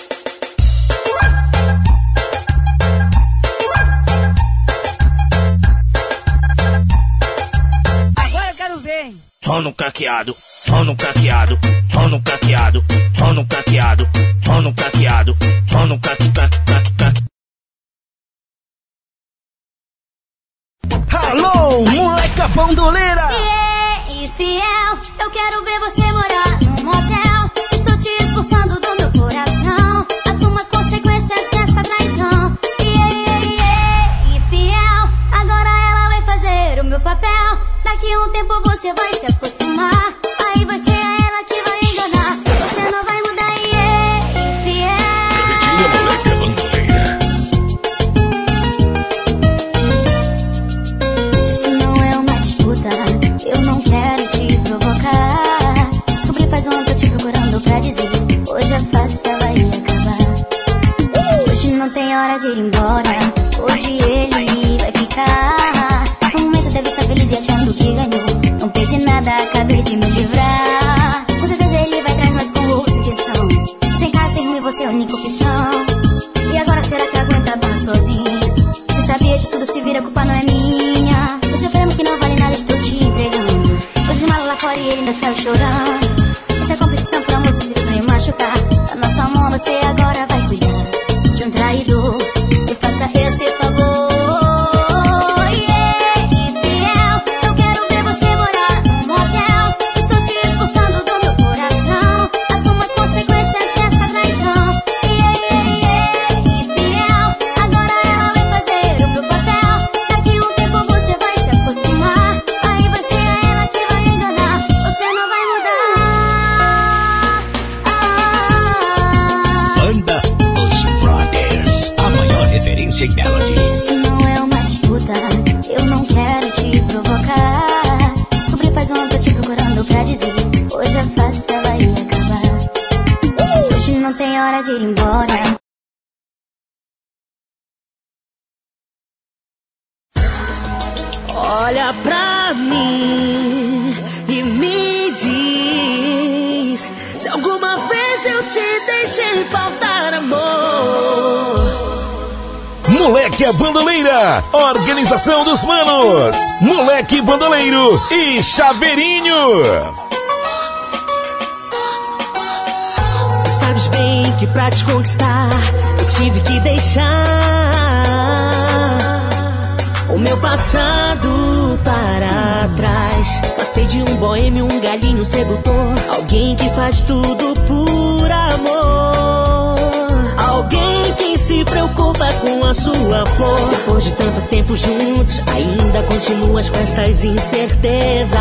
Agora eu quero ver. Só no caqueado, só no caqueado, só no caqueado, só no caqueado, só no caqueado, só no cac, cac, cac, cac. Alô, moleca bandoleira! E fiel, eu quero ver você morar num motel. Estou te expulsando do meu coração. Assuma as consequências dessa traição. E fiel, agora ela vai fazer o meu papel. Daqui a um tempo você vai se acostumar. Aí vai ser a ela que vai enganar. Você não vai mudar, e fiel. Moleque bandoleira. Isso não é uma disputa, eu não quero te provocar. Descobri faz um ano que eu te procurando pra dizer. Hoje é fácil, ela ia acabar. Hoje não tem hora de ir embora. Hoje ele vai ficar. No momento deve estar feliz e achando que ganhou. Não perdi nada, acabei de me livrar. Com certeza ele vai atrás, mas com outra intenção. Sem casa, sem ruim, você é a única opção. E agora será que aguenta estar sozinha? Você sabia de tudo, se vira, a culpa não é minha. Você prêmio que não vale nada, estou te entregando. Os malos lá fora e ele ainda saiu chorando. Essa é competição por amor, se me machucar. A nossa mão você agora vai cuidar de um traidor. Me faça esse favor. Yeah, e fiel, eu quero ver você morar num motel. Estou te expulsando do meu coração. Assuma as consequências dessa traição. Yeah, yeah, yeah, e fiel, agora ela vai fazer o meu papel. Daqui a um tempo você vai se acostumar. Aí vai ser a ela que vai enganar. Você não vai mudar. Ah. Banda Os Brothers, a maior referência em melody. Isso não é uma disputa, eu não quero te provocar. Descobri faz um ano que eu te procurando pra dizer. Hoje é fácil, ela ia acabar. Hoje não tem hora de ir embora. Olha pra mim e me diz se alguma vez eu te deixei faltar amor. Moleque é Bandoleira, organização dos manos, Moleque Bandoleiro e Chaveirinho. Sabes bem que pra te conquistar eu tive que deixar o meu passado para trás. Passei de um boêmio, um galinho sedutor, alguém que faz tudo por amor, alguém que se preocupa com a sua flor. Depois de tanto tempo juntos, ainda continuas com estas incertezas.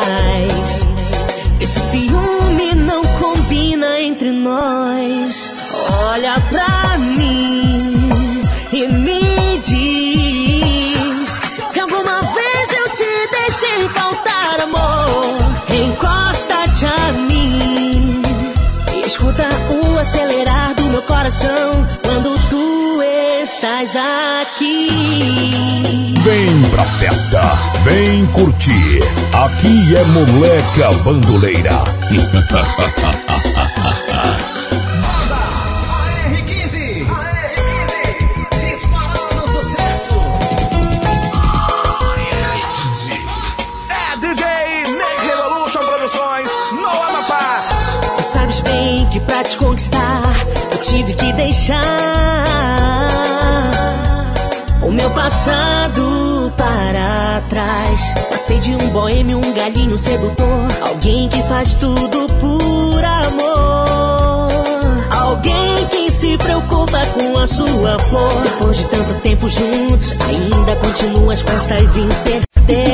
Esse ciúme não combina entre nós. Olha pra mim e me diz se alguma vez eu te deixei faltar amor. Encosta-te a mim e escuta o acelerar do meu coração quando tu estás aqui. Vem pra festa, vem curtir. Aqui é Moleca Bandoleira. R quinze, disparando sucesso. É D J Ney Revolution Produções no Amapá. Tu sabes bem que pra te conquistar eu tive que deixar o meu passado para trás. Passei de um boêmio, um galinho sedutor, alguém que faz tudo por amor, alguém que se preocupa com a sua flor. Depois de tanto tempo juntos, ainda continuas com estas incertezas.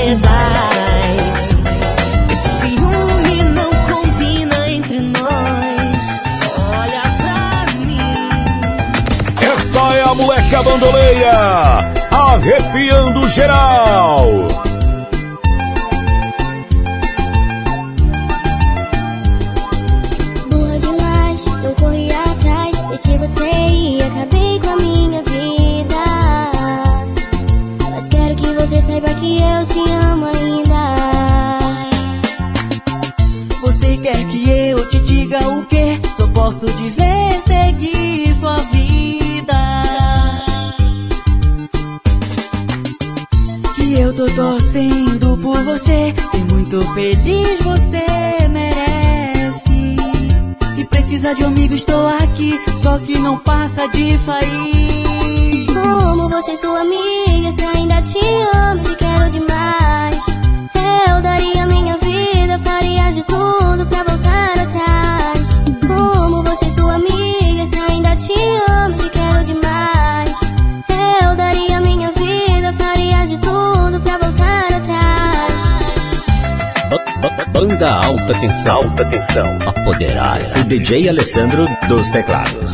Esse ciúme não combina entre nós. Olha pra mim. Essa é a Moleca Bandoleira, arrepiando geral. Boa demais, eu corri atrás, deixei você ir, acabei com a minha vida. Mas quero que você saiba que eu te amo ainda. Você quer que eu te diga o quê? Só posso dizer, seguir sua vida. Que eu tô torcendo por você, ser muito feliz você merece. Se precisa de um amigo estou aqui, só que não passa disso aí. Como você é sua amiga, se eu ainda te amo, te quero demais. Eu daria minha vida, faria de tudo pra voltar atrás. Como você é sua amiga, se eu ainda te amo, te quero demais. Eu daria minha vida, faria de tudo pra voltar atrás. Banda Alta Tensão, Alta Tensão, apoderada. O D J Alessandro dos teclados.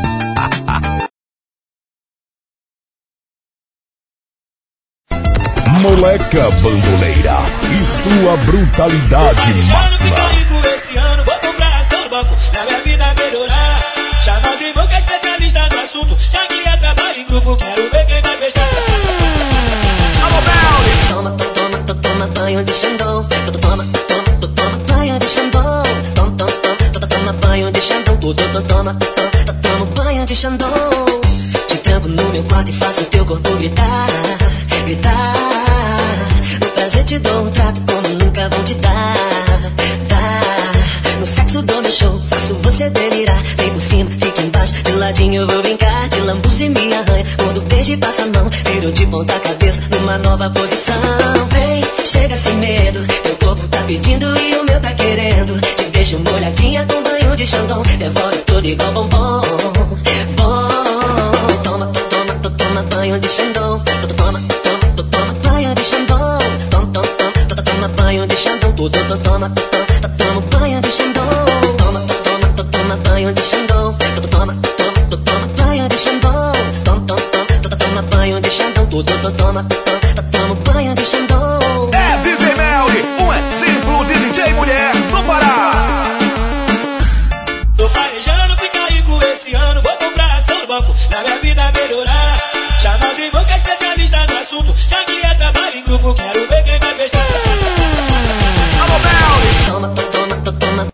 Moleca Bandoleira e sua brutalidade máxima. Esse ano vou comprar ação no banco, pra minha vida melhorar. Chama os irmãos que é especialista no assunto, já que é trabalho em grupo, quero ver quem vai fechar. Alô, Bel! Toma, to, toma, to, toma banho de Xandão. To, to, toma, to, to, toma banho de Xandão. Tom, tom, tom, to, to, toma banho de Xandão. To, to, to, toma, to, to, toma banho de Xandão. Te tranco no meu quarto e faço teu corpo gritar, gritar. No prazer te dou um trato como nunca vou te dar, dar. No sexo dou meu show, faço você delirar. Vem por cima, fica embaixo, de ladinho eu vou brincar. De lambuja e me arranha, quando beijo e passa a mão. Viro de ponta cabeça, numa nova posição. Vem, chega sem medo, teu corpo tá pedindo e o meu tá querendo. Te deixo molhadinha com banho de Xandão. Devoro tudo igual bombom, bom. Toma, to, toma, to, toma banho de Xandão. To, toma, toma, to, toma banho de Xandão. Tom, tom, tom, to, to, toma banho de Xandão. To, to, to, toma, to, to, toma banho de Xandão. Toma, to, toma, to, toma banho de Xandão. To, toma, toma, to, toma banho de Xandão. Tom, tom, tom, to, toma banho de Xandão. To, to, toma, to, toma banho de Xandão. É D J Melly, um exemplo de D J mulher no Pará. Tô planejando ficar rico esse ano, vou comprar ação no banco, pra minha vida melhorar. Chama os irmãos que é especialista no assunto, já que é trabalho em grupo, quero ver quem vai fechar. Alô, Melly! Toma, to, toma, to, toma.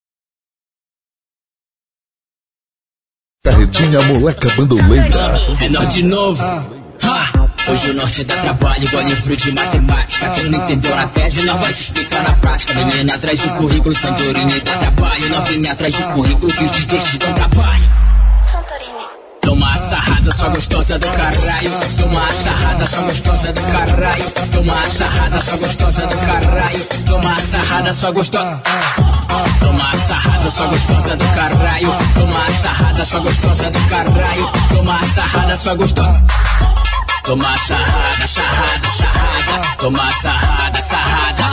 Carretinha Moleca Bandoleira. É nós de novo. Ha! Hoje o norte dá trabalho, igual livro de matemática. Quem não entendeu a tese, não vai te explicar na prática. Menina atrás do currículo, Santorini dá trabalho. Não vem atrás do currículo que os D Js te dão trabalho. Santorini, Toma a sarrada, sua gostosa do caralho. Toma a sarrada, sua gostosa do caralho. Toma a sarrada, sua gostosa do caralho. Toma a sarrada, sua gostosa. Toma a sarrada, sua gostosa do caralho. Toma a sarrada, sua gostosa do caralho. Toma a sarrada, sua gostosa. Toma a sarrada, sarrada, sarrada. Toma a sarrada, sarrada.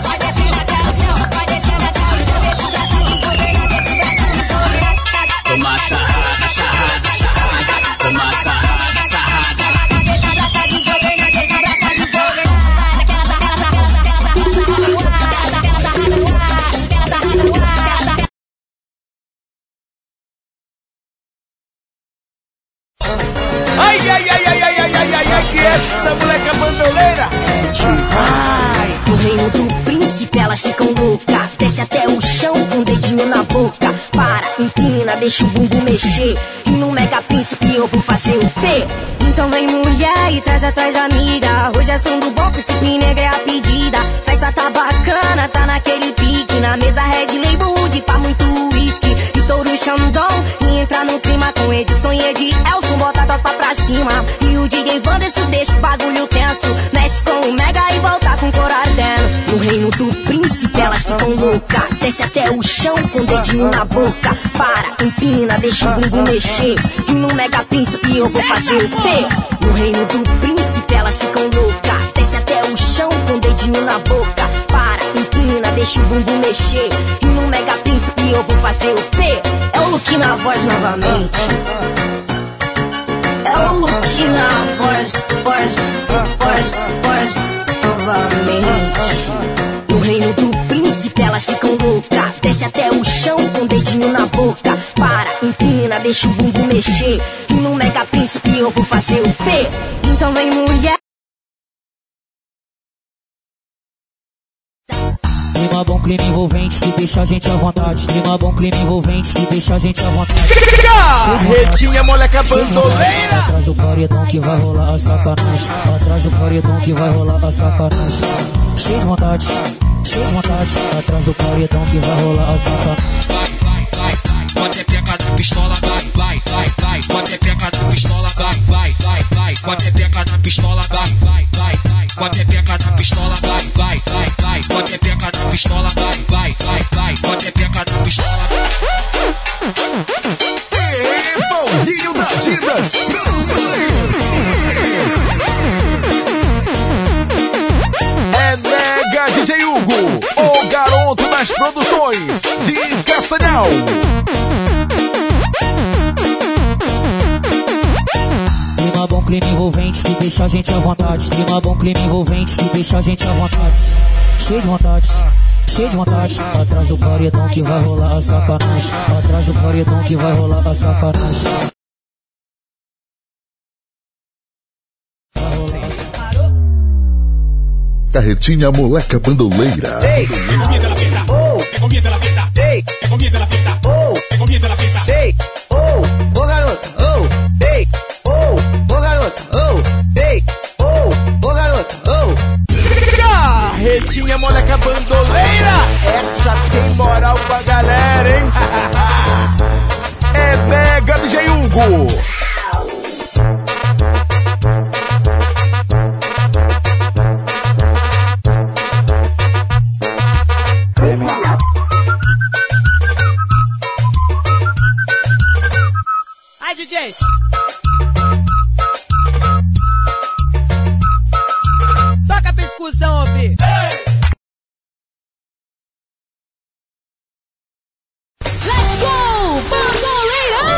Toma a sarrada, sarrada, sarrada. Toma a sarrada, sarrada. Ai, ai, ai, ai, ai, ai, ai, ai, ai, que essa moleca bandoleira. Vai, no reino do príncipe elas ficam louca. Desce até o chão com o dedinho na boca. Para, empina, deixa o bumbum mexer. E no mega príncipe eu vou fazer o P. Então vem mulher e traz a tuas amiga. Hoje é som do bom, príncipe negra é a pedida. Festa tá bacana, tá naquele pique. Na mesa Red Label de pá muito whisky. Estouro o Xandão e entra no clima com Edson e Ed Elson. Bota a topa pra cima. E o D J Wanderson deixa o bagulho tenso. Mexe com o mega e volta com cor ardendo. No reino do príncipe elas ficam louca. Desce até o chão com o dedinho na boca. Para, empina, deixa o bumbum mexer. E no mega príncipe eu vou fazer o P. No reino do príncipe elas ficam louca. Desce até o chão com o dedinho na boca. Para, empina, deixa o bumbum mexer. E no mega príncipe eu vou fazer o P. É o look na voz novamente. É o look na voz, voz, voz, voz novamente. No reino do príncipe elas ficam louca. Desce até o chão com o dedinho na boca. Para, empina, deixa o bumbum mexer. E no mega príncipe eu vou fazer o P. Então vem mulher. Clima bom, clima envolvente que deixa a gente à vontade. Clima bom, clima envolvente que deixa a gente à vontade. Retinha, moleca bandoleira. Atrás do paredão que vai rolar a sacanagem. Atrás do paredão que vai rolar a sacanagem. Cheio de vontade, cheio de vontade. Atrás do paredão que vai rolar a sacanagem. Vai, vai, vai, bota a peca da pistola, vai, vai, vai, vai, bota a peca da pistola, vai, vai, vai, vai, bota a peca da pistola, vai, vai, vai, vai, bota a peca da pistola, vai, vai, vai, vai, bota a peca da pistola, vai, vai, vai, vai, bota a peca da pistola. E Paulinho da Adidas. É Mega D J Hugo, o garoto das produções de Castanhal. Clima bom, clima envolvente que deixa a gente à vontade. Clima bom, clima envolvente que deixa a gente à vontade. Cheio de vontade, cheio de vontade. Atrás do paredão que vai rolar a sacanagem. Atrás do paredão que vai rolar a sacanagem. Carretinha, moleca bandoleira. Que comienza la fiesta, que comienza la fiesta, que comienza la fiesta, que comienza la fiesta. Ei, oh, ô garota, oh, ei, oh, ô garota, oh, ei, oh, ô garota, oh. Carretinha, moleca bandoleira. Essa tem moral pra galera, hein? É Mega D J Hugo. Ai, D J! Toca a percussão, Obi! Let's go, bandoleira!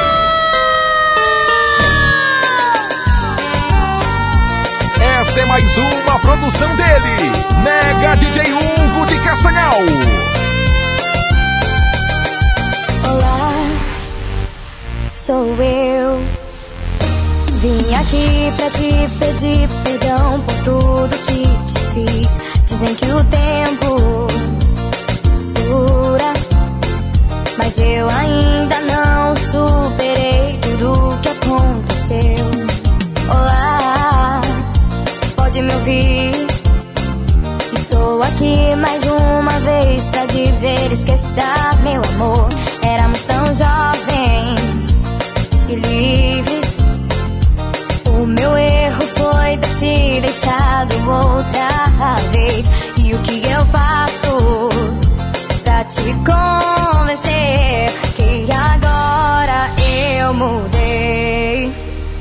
Essa é mais uma produção dele, Mega D J Hugo de Castanhal. Olá, sou eu. Vim aqui pra te pedir perdão por tudo que te fiz. Dizem que o tempo dura, mas eu ainda não superei tudo que aconteceu. Olá, pode me ouvir? Estou aqui mais uma vez pra dizer: esqueça, meu amor. Éramos tão jovens e livres. ter te deixado outra vez. E o que eu faço pra te convencer que agora eu mudei?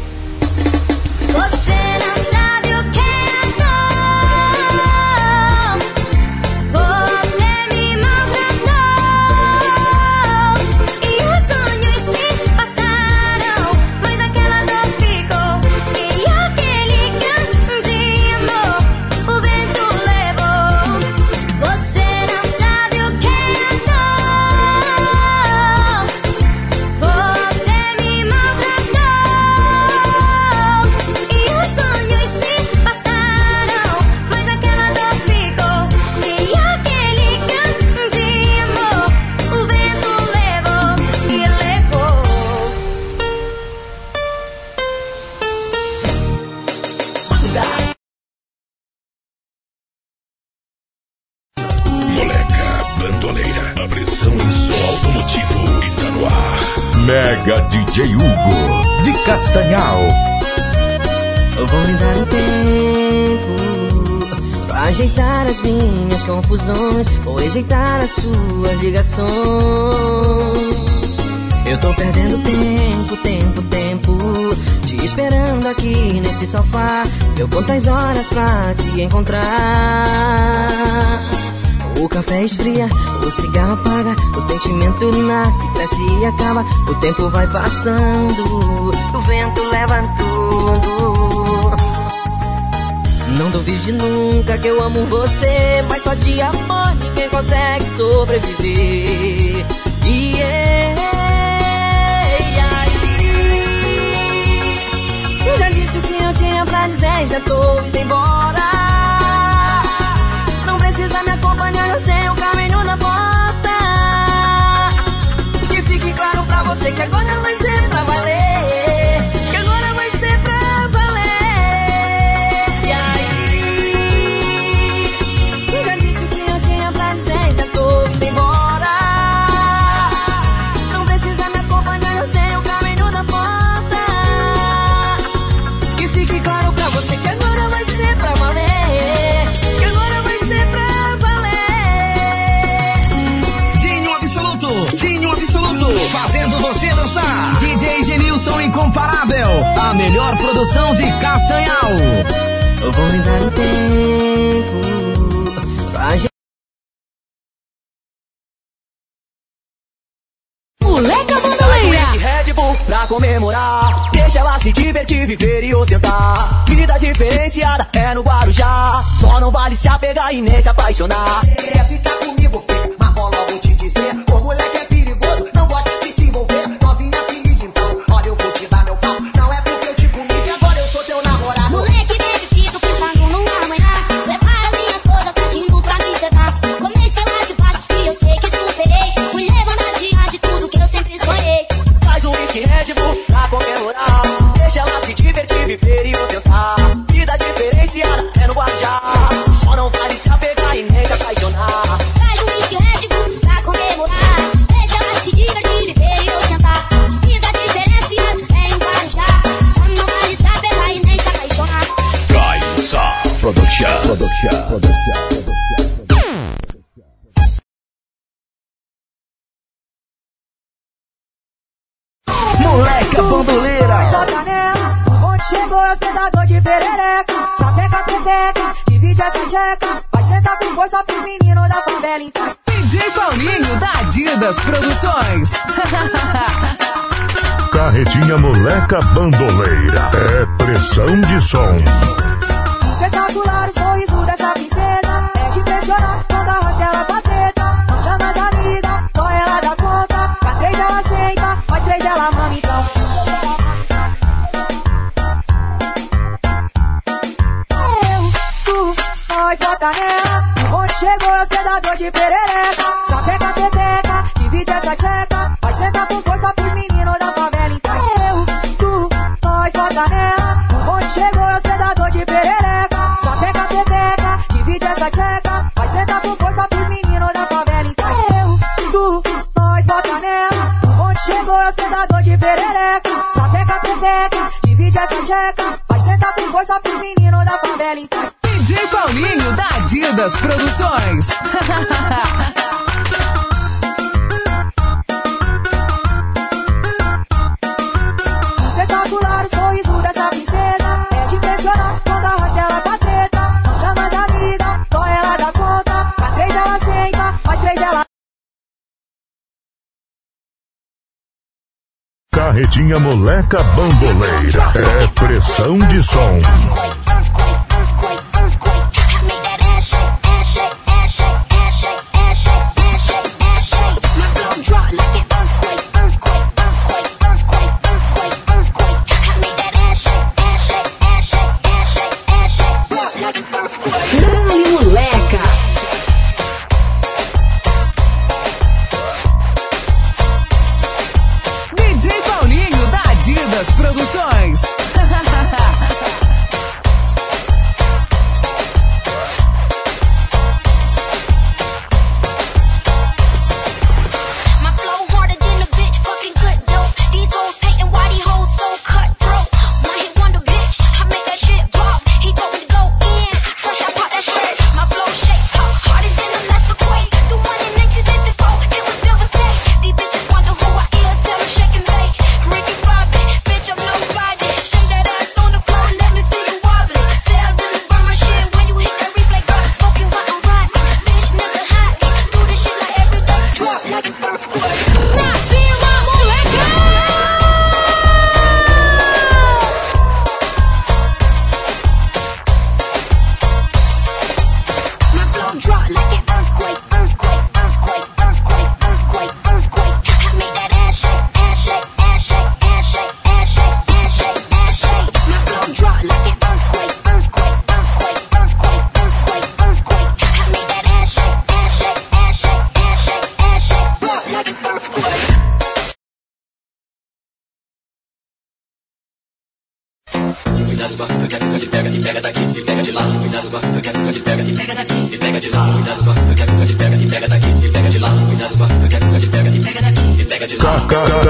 Você não sabe o que é dor. Você me maltratou e os sonhos se passaram, mas aquela dor ficou. E aquele grande amor o vento levou. Você não sabe o que é dor. Você me maltratou e os sonhos se passaram, mas aquela dor ficou. E aquele grande amor o vento levou e levou. Moleca Bandoleira, a pressão em som automotivo está no ar. Mega D J Hugo, de Castanhal. Eu vou me dar um tempo pra ajeitar as minhas confusões, vou rejeitar as suas ligações. Eu tô perdendo tempo, tempo, tempo, te esperando aqui nesse sofá. Eu conto as horas pra te encontrar. O café esfria, o cigarro apaga, o sentimento nasce, cresce e acaba. O tempo vai passando, o vento leva tudo. Não duvide nunca que eu amo você, mas só de amor ninguém consegue sobreviver. Yeah, yeah. Eu já disse o que eu tinha pra dizer, já tô indo embora. Não precisa me acompanhar, eu sei o caminho da porta. Que fique claro pra você que agora vai ser pra valer, que agora vai ser pra valer. E aí, já disse o que eu tinha pra dizer, já tô indo embora. Não precisa me acompanhar, eu sei o caminho da porta. Que fique claro pra você que agora vai ser pra valer. Dinho Absoluto, fazendo você dançar. D J Genilson Incomparável, a melhor produção de Castanhal. Eu vou me dar um tempo pra gente. Moleca Bandoleira. Red Bull pra comemorar, deixa ela se divertir, viver e ostentar. Vida diferenciada é no Guarujá, só não vale se apegar e nem se apaixonar. Quer ficar comigo, filho? Mas vou logo te dizer, o moleque é perigoso, não gosta de se envolver. Novinha se liga então, olha eu vou te dar meu pau. Não é porque eu te comi que agora eu sou teu namorado. Moleque baby, fico pensando no amanhã. Prepara minhas coisas, partindo pra me secar. Comecei lá de baixo e eu sei que superei. Fui levando adiante tudo que eu sempre sonhei. Faz um whisky Red Bull pra comemorar, deixa ela se divertir, viver e ostentar. Vida diferenciada é no Guarujá, só não vale se apegar e nem se apaixonar. Faz um whisky Red Bull pra comemorar, deixa ela se divertir, viver e ostentar. Vida diferenciada é em Guarujá, só não vale se apegar e nem se apaixonar. Gaisa Production, Production, Production, Production. Moleca Bandoleira. Da canela, onde chegou é os pedador de perereca. Sapeca, pepeca, divide essa tcheca. Vai sentar com força pro menino da favela então. D J Paulinho da Adidas Produções. Carretinha Moleca Bandoleira, é pressão de som. Espetacular o sorriso dessa princesa, é de impressionar quando arrasta ela pra treta. Não chama as amigas, só ela dá conta. Pra três ela aceita, mais três ela mama então. Eu, tu, nós bota nela. Onde chegou é os pedador de perereca. Sapeca, pepeca, divide essa tcheca. Vai sentar com força pros meninos da favela então. Eu, tu, nós bota nela. Onde chegou é os pedador de perereca. Sapeca, pepeca, divide essa tcheca. Vai sentar com força pros meninos da favela então. Eu, tu, nós bota nela. Onde chegou é os pedador de perereca. Sapeca, pepeca, divide essa tcheca. Vai sentar com força pros meninos favela inteira. D J Paulinho da Adidas Produções. Espetacular o sorriso dessa princesa. É de impressionar quando arrasta ela pra treta. Não chama as amigas, só ela dá conta. Pra três ela senta, faz três ela. Carretinha moleca bamboleira. É pressão de som. Produções. Cuidado com a que a cuca te pega e pega daqui e pega de lá. Cuidado com a que a cuca te pega e pega daqui e pega de lá. Cuidado com a que a cuca te pega e pega daqui e pega de lá. Cuidado com a que a cuca te pega e pega daqui e pega de lá.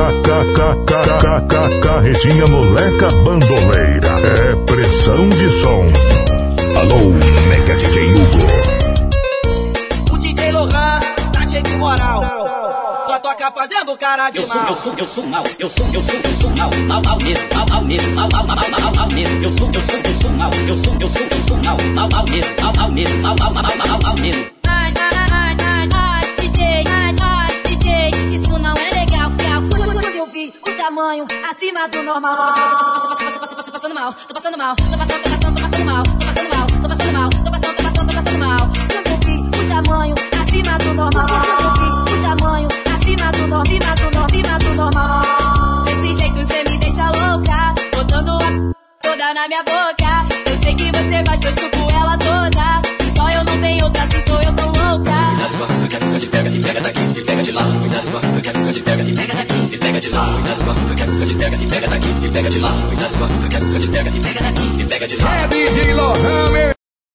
Carretinha moleca bandoleira. É pressão de som. Alô, Mega D J Hugo. O D J Lohan tá cheio de moral. Só toca fazendo cara de eu mal. Sou, eu sou, eu sou mal, eu sou, eu sou, eu sou mal, mal, mal mesmo, mal, mal mesmo, mal, mal, mal, mal, mal mesmo. Eu sou, eu sou, eu sou mal, eu sou, eu sou, eu sou mal, mal, mal mesmo, mal, mal mesmo, mal, mal, mal, mal, mal mesmo. Ai, ai, ai, ai, D J, ai, ai, D J, isso não é legal, legal. Quando eu vi o tamanho acima do normal. Tô passando mal, tô passando mal, tô passando, tô passando, tô passando mal, tô passando mal, tô passando mal, tô passando, tô passando, tô passando mal. Quando eu vi o tamanho acima do normal. Quando eu vi o tamanho acima do normal, acima do normal, acima do normal. Desse jeito cê me deixa louca, botando a toda na minha boca. Eu sei que você gosta, eu chupo ela toda. Só eu não tenho outra, assim sou eu tão louca. Cuidado com a que a cuca te pega e pega daqui e pega de lá. Cuidado com a que a cuca te pega e pega daqui e pega de lá. Cuidado com a que a cuca te pega e pega daqui e pega de lá. Cuidado com a que a cuca te pega e pega daqui e pega de lá. É D J Lohan.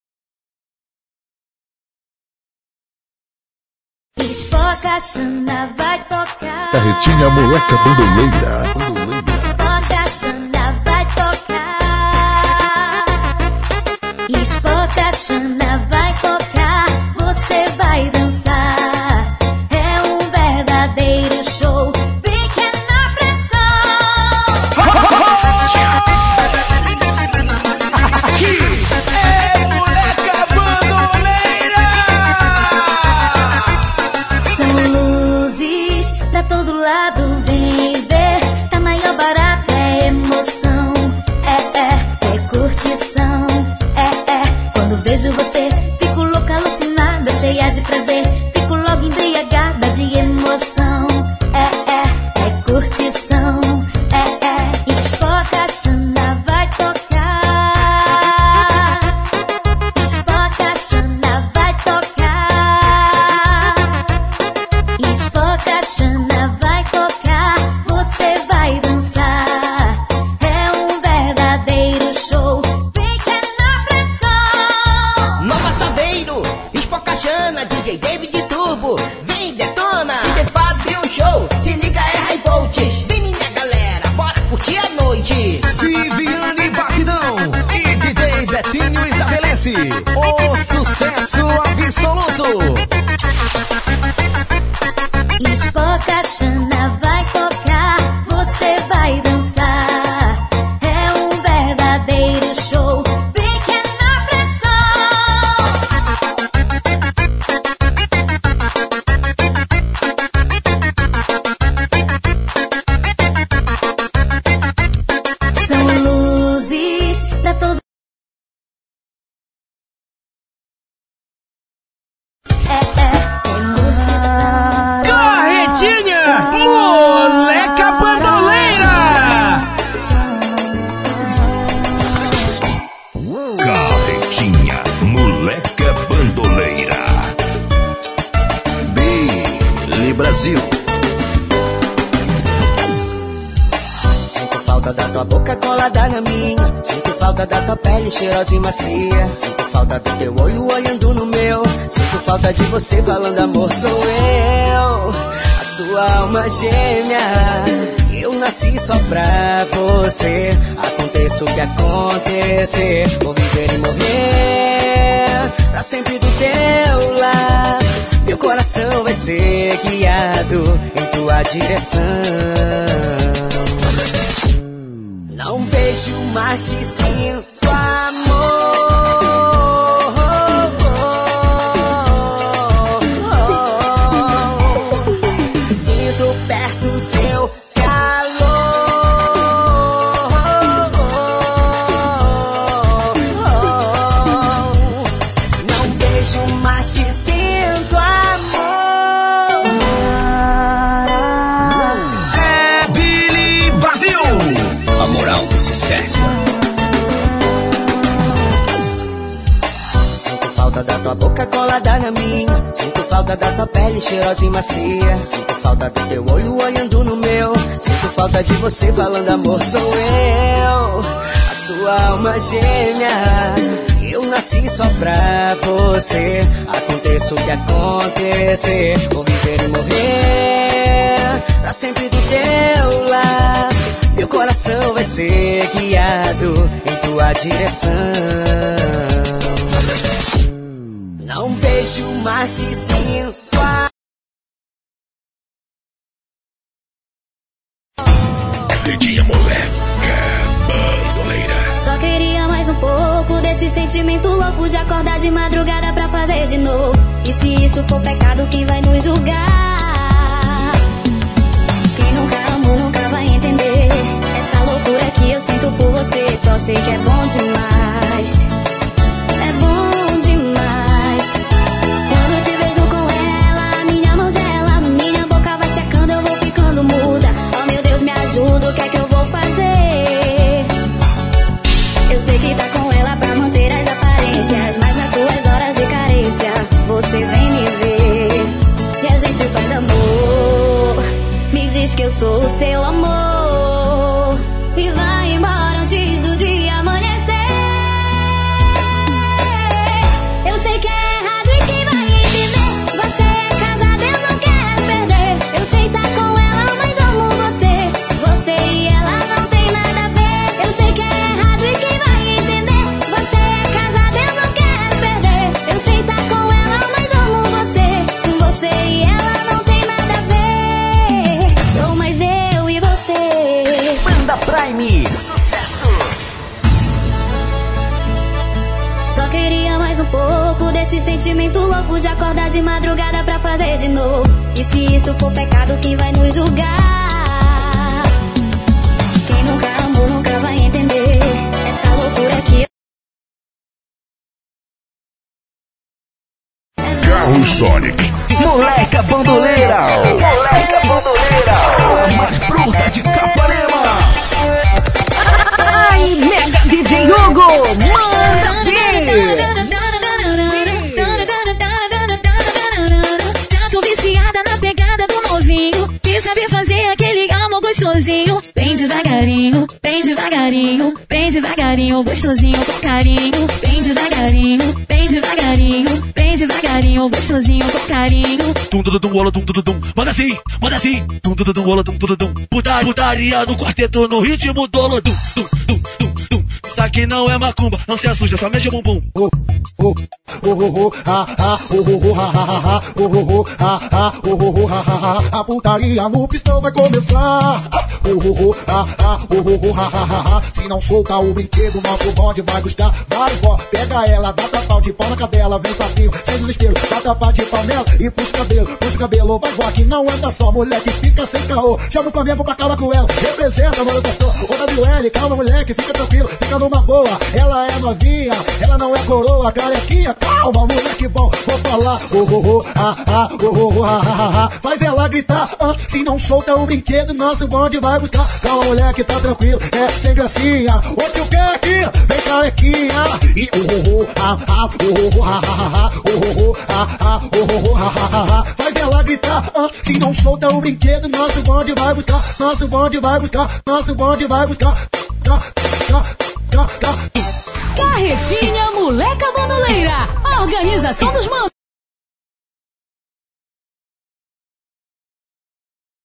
Espoca, Xana vai tocar. Carretinha moleca bandoleira. Espoca, Xana vai tocar. Espoca, Xana vai tocar. Você vai dançar. É um verdadeiro show. Pequena pressão. Aqui é moleca bandoleira. São luzes pra todo lado, vem ver. Tá maior barato, é emoção. É, é, é curtição. É, é, quando vejo você, fico louca, alucinada, cheia de prazer. Fico logo embriagada de emoção. É, é, é curtição. É, é, Espoca, Xana vai tocar. Espoca, Xana vai tocar. Espoca, Xana vai tocar. Você vai dançar. É um verdadeiro show. Pequena pressão. Dance, o sucesso absoluto. Espocachana vai tocar, você vai dançar. É um verdadeiro show, pequena pressão. São luzes pra todo. É, é, é notícia. Carretinha, moleca bandoleira. Carretinha, moleca bandoleira. Billy Brasil. Sinto falta da tua boca colada na minha. Sinto falta da tua pele cheirosa e macia. Sinto falta do teu olho olhando no meu. Sinto falta de você falando amor, sou eu, a sua alma gêmea. Eu nasci só pra você. Aconteça o que acontecer, vou viver e morrer pra sempre do teu lado. Meu coração vai ser guiado em tua direção. Não vejo mais, te sinto amor. Sinto perto seu calor. Não vejo mais, te sinto amor. É Billy Brasil, a moral do sucesso. Sinto falta da tua boca colada na minha. Sinto falta da tua pele cheirosa e macia. Sinto falta do teu olho olhando no meu. Sinto falta de você falando amor, sou eu, a sua alma gêmea. Eu nasci só pra você. Aconteça o que acontecer, vou viver e morrer pra sempre do teu lado. Meu coração vai ser guiado em tua direção. Não vejo mais, te sinto a... Carretinha, moleca bandoleira. Só queria mais um pouco desse sentimento louco de acordar de madrugada pra fazer de novo. E se isso for pecado, quem vai nos julgar? Quem nunca amou nunca vai entender essa loucura que eu sinto por você. Só sei que é bom demais, é bom demais. Quando te vejo com ela, minha mão gela, minha boca vai secando, eu vou ficando muda. Oh meu Deus, me ajuda, o que é que eu vou fazer? Eu sei que tá com ela pra manter as aparências, mas nas suas horas de carência você vem me ver e a gente faz amor. Me diz que eu sou o seu amor e vai embora antes do dia amanhecer. Eu sei que é errado e que vai entender. Você é casada, eu não quero perder. Eu sei tá com ela, mas amo você. Você e ela não tem nada a ver. Eu sei que é errado e que vai entender. Você é casada, eu não quero perder. Eu sei tá com ela, mas amo você. Você e ela não tem nada a ver. Sou mais eu e você. Banda Prime, sucesso. Só queria mais um pouco desse sentimento louco de acordar de madrugada pra fazer de novo. E se isso for pecado, quem vai nos julgar? Quem nunca amou nunca vai entender essa loucura que Carro Sonic, Moleca bandoleira. Moleca bandoleira. A mais bruta de Capanema. Ai, Mega D J Hugo, manda ver. Tanto viciada na pegada do novinho, que sabe fazer aquele amor gostosinho. Bem devagarinho, bem devagarinho, bem devagarinho, gostosinho com carinho. Bem devagarinho, bem devagarinho, bem devagarinho, gostosinho com carinho. Tum, tum, tum, ola, tum, tum, tum. Manda assim, manda assim. Tum, tum, tum, ola, tum, tum, tum. Putaria, putaria no quarteto, no ritmo do ola, tum, tum, tum, tum, tum. Isso aqui não é macumba, não se assusta, só mexe o bumbum. Oh, oh, oh, oh, oh, ah, ah, oh, oh, oh, ah, ah, ah, oh, oh, oh, ah, ah, oh, oh, oh, ah, ah, ah. A putaria no pistão vai começar. Oh, oh, oh, ah, ah, oh, oh, oh, ah, ah, ah. Se não soltar o brinquedo, nosso bonde vai buscar. Vai, vó, pega ela, dá tapau de pau na cadela, vem sapinho, sem desespero, dá tapau de pau nela e puxa o cabelo, puxa o cabelo, vai, vó, que não anda só, moleque, fica sem caô. Chama o Flamengo pra calma com ela, representa, mano, pastor, o W L, calma, moleque, fica tranquilo, fica numa boa. Ela é novinha, ela não é coroa, carequinha, calma, moleque bom, vou falar, oh, oh, oh, ah, ah, oh, oh, oh, ah, ah, ah. Faz ela gritar, ah, se não solta o brinquedo, nosso bonde vai buscar. Calma, moleque, tá tranquilo, é sem gracinha, ô tio Keck, vem carequinha, e oh, oh, oh, ah, ah, oh, oh, ah, ah, oh, oh, ah, ah, oh, oh, ah, ah, ah. Faz ela gritar, ah, se não solta o brinquedo, nosso bonde vai buscar, nosso bonde vai buscar, nosso bonde vai buscar. Tá, tá, tá, tá. Carretinha Moleca Bandoleira, a organização dos manos.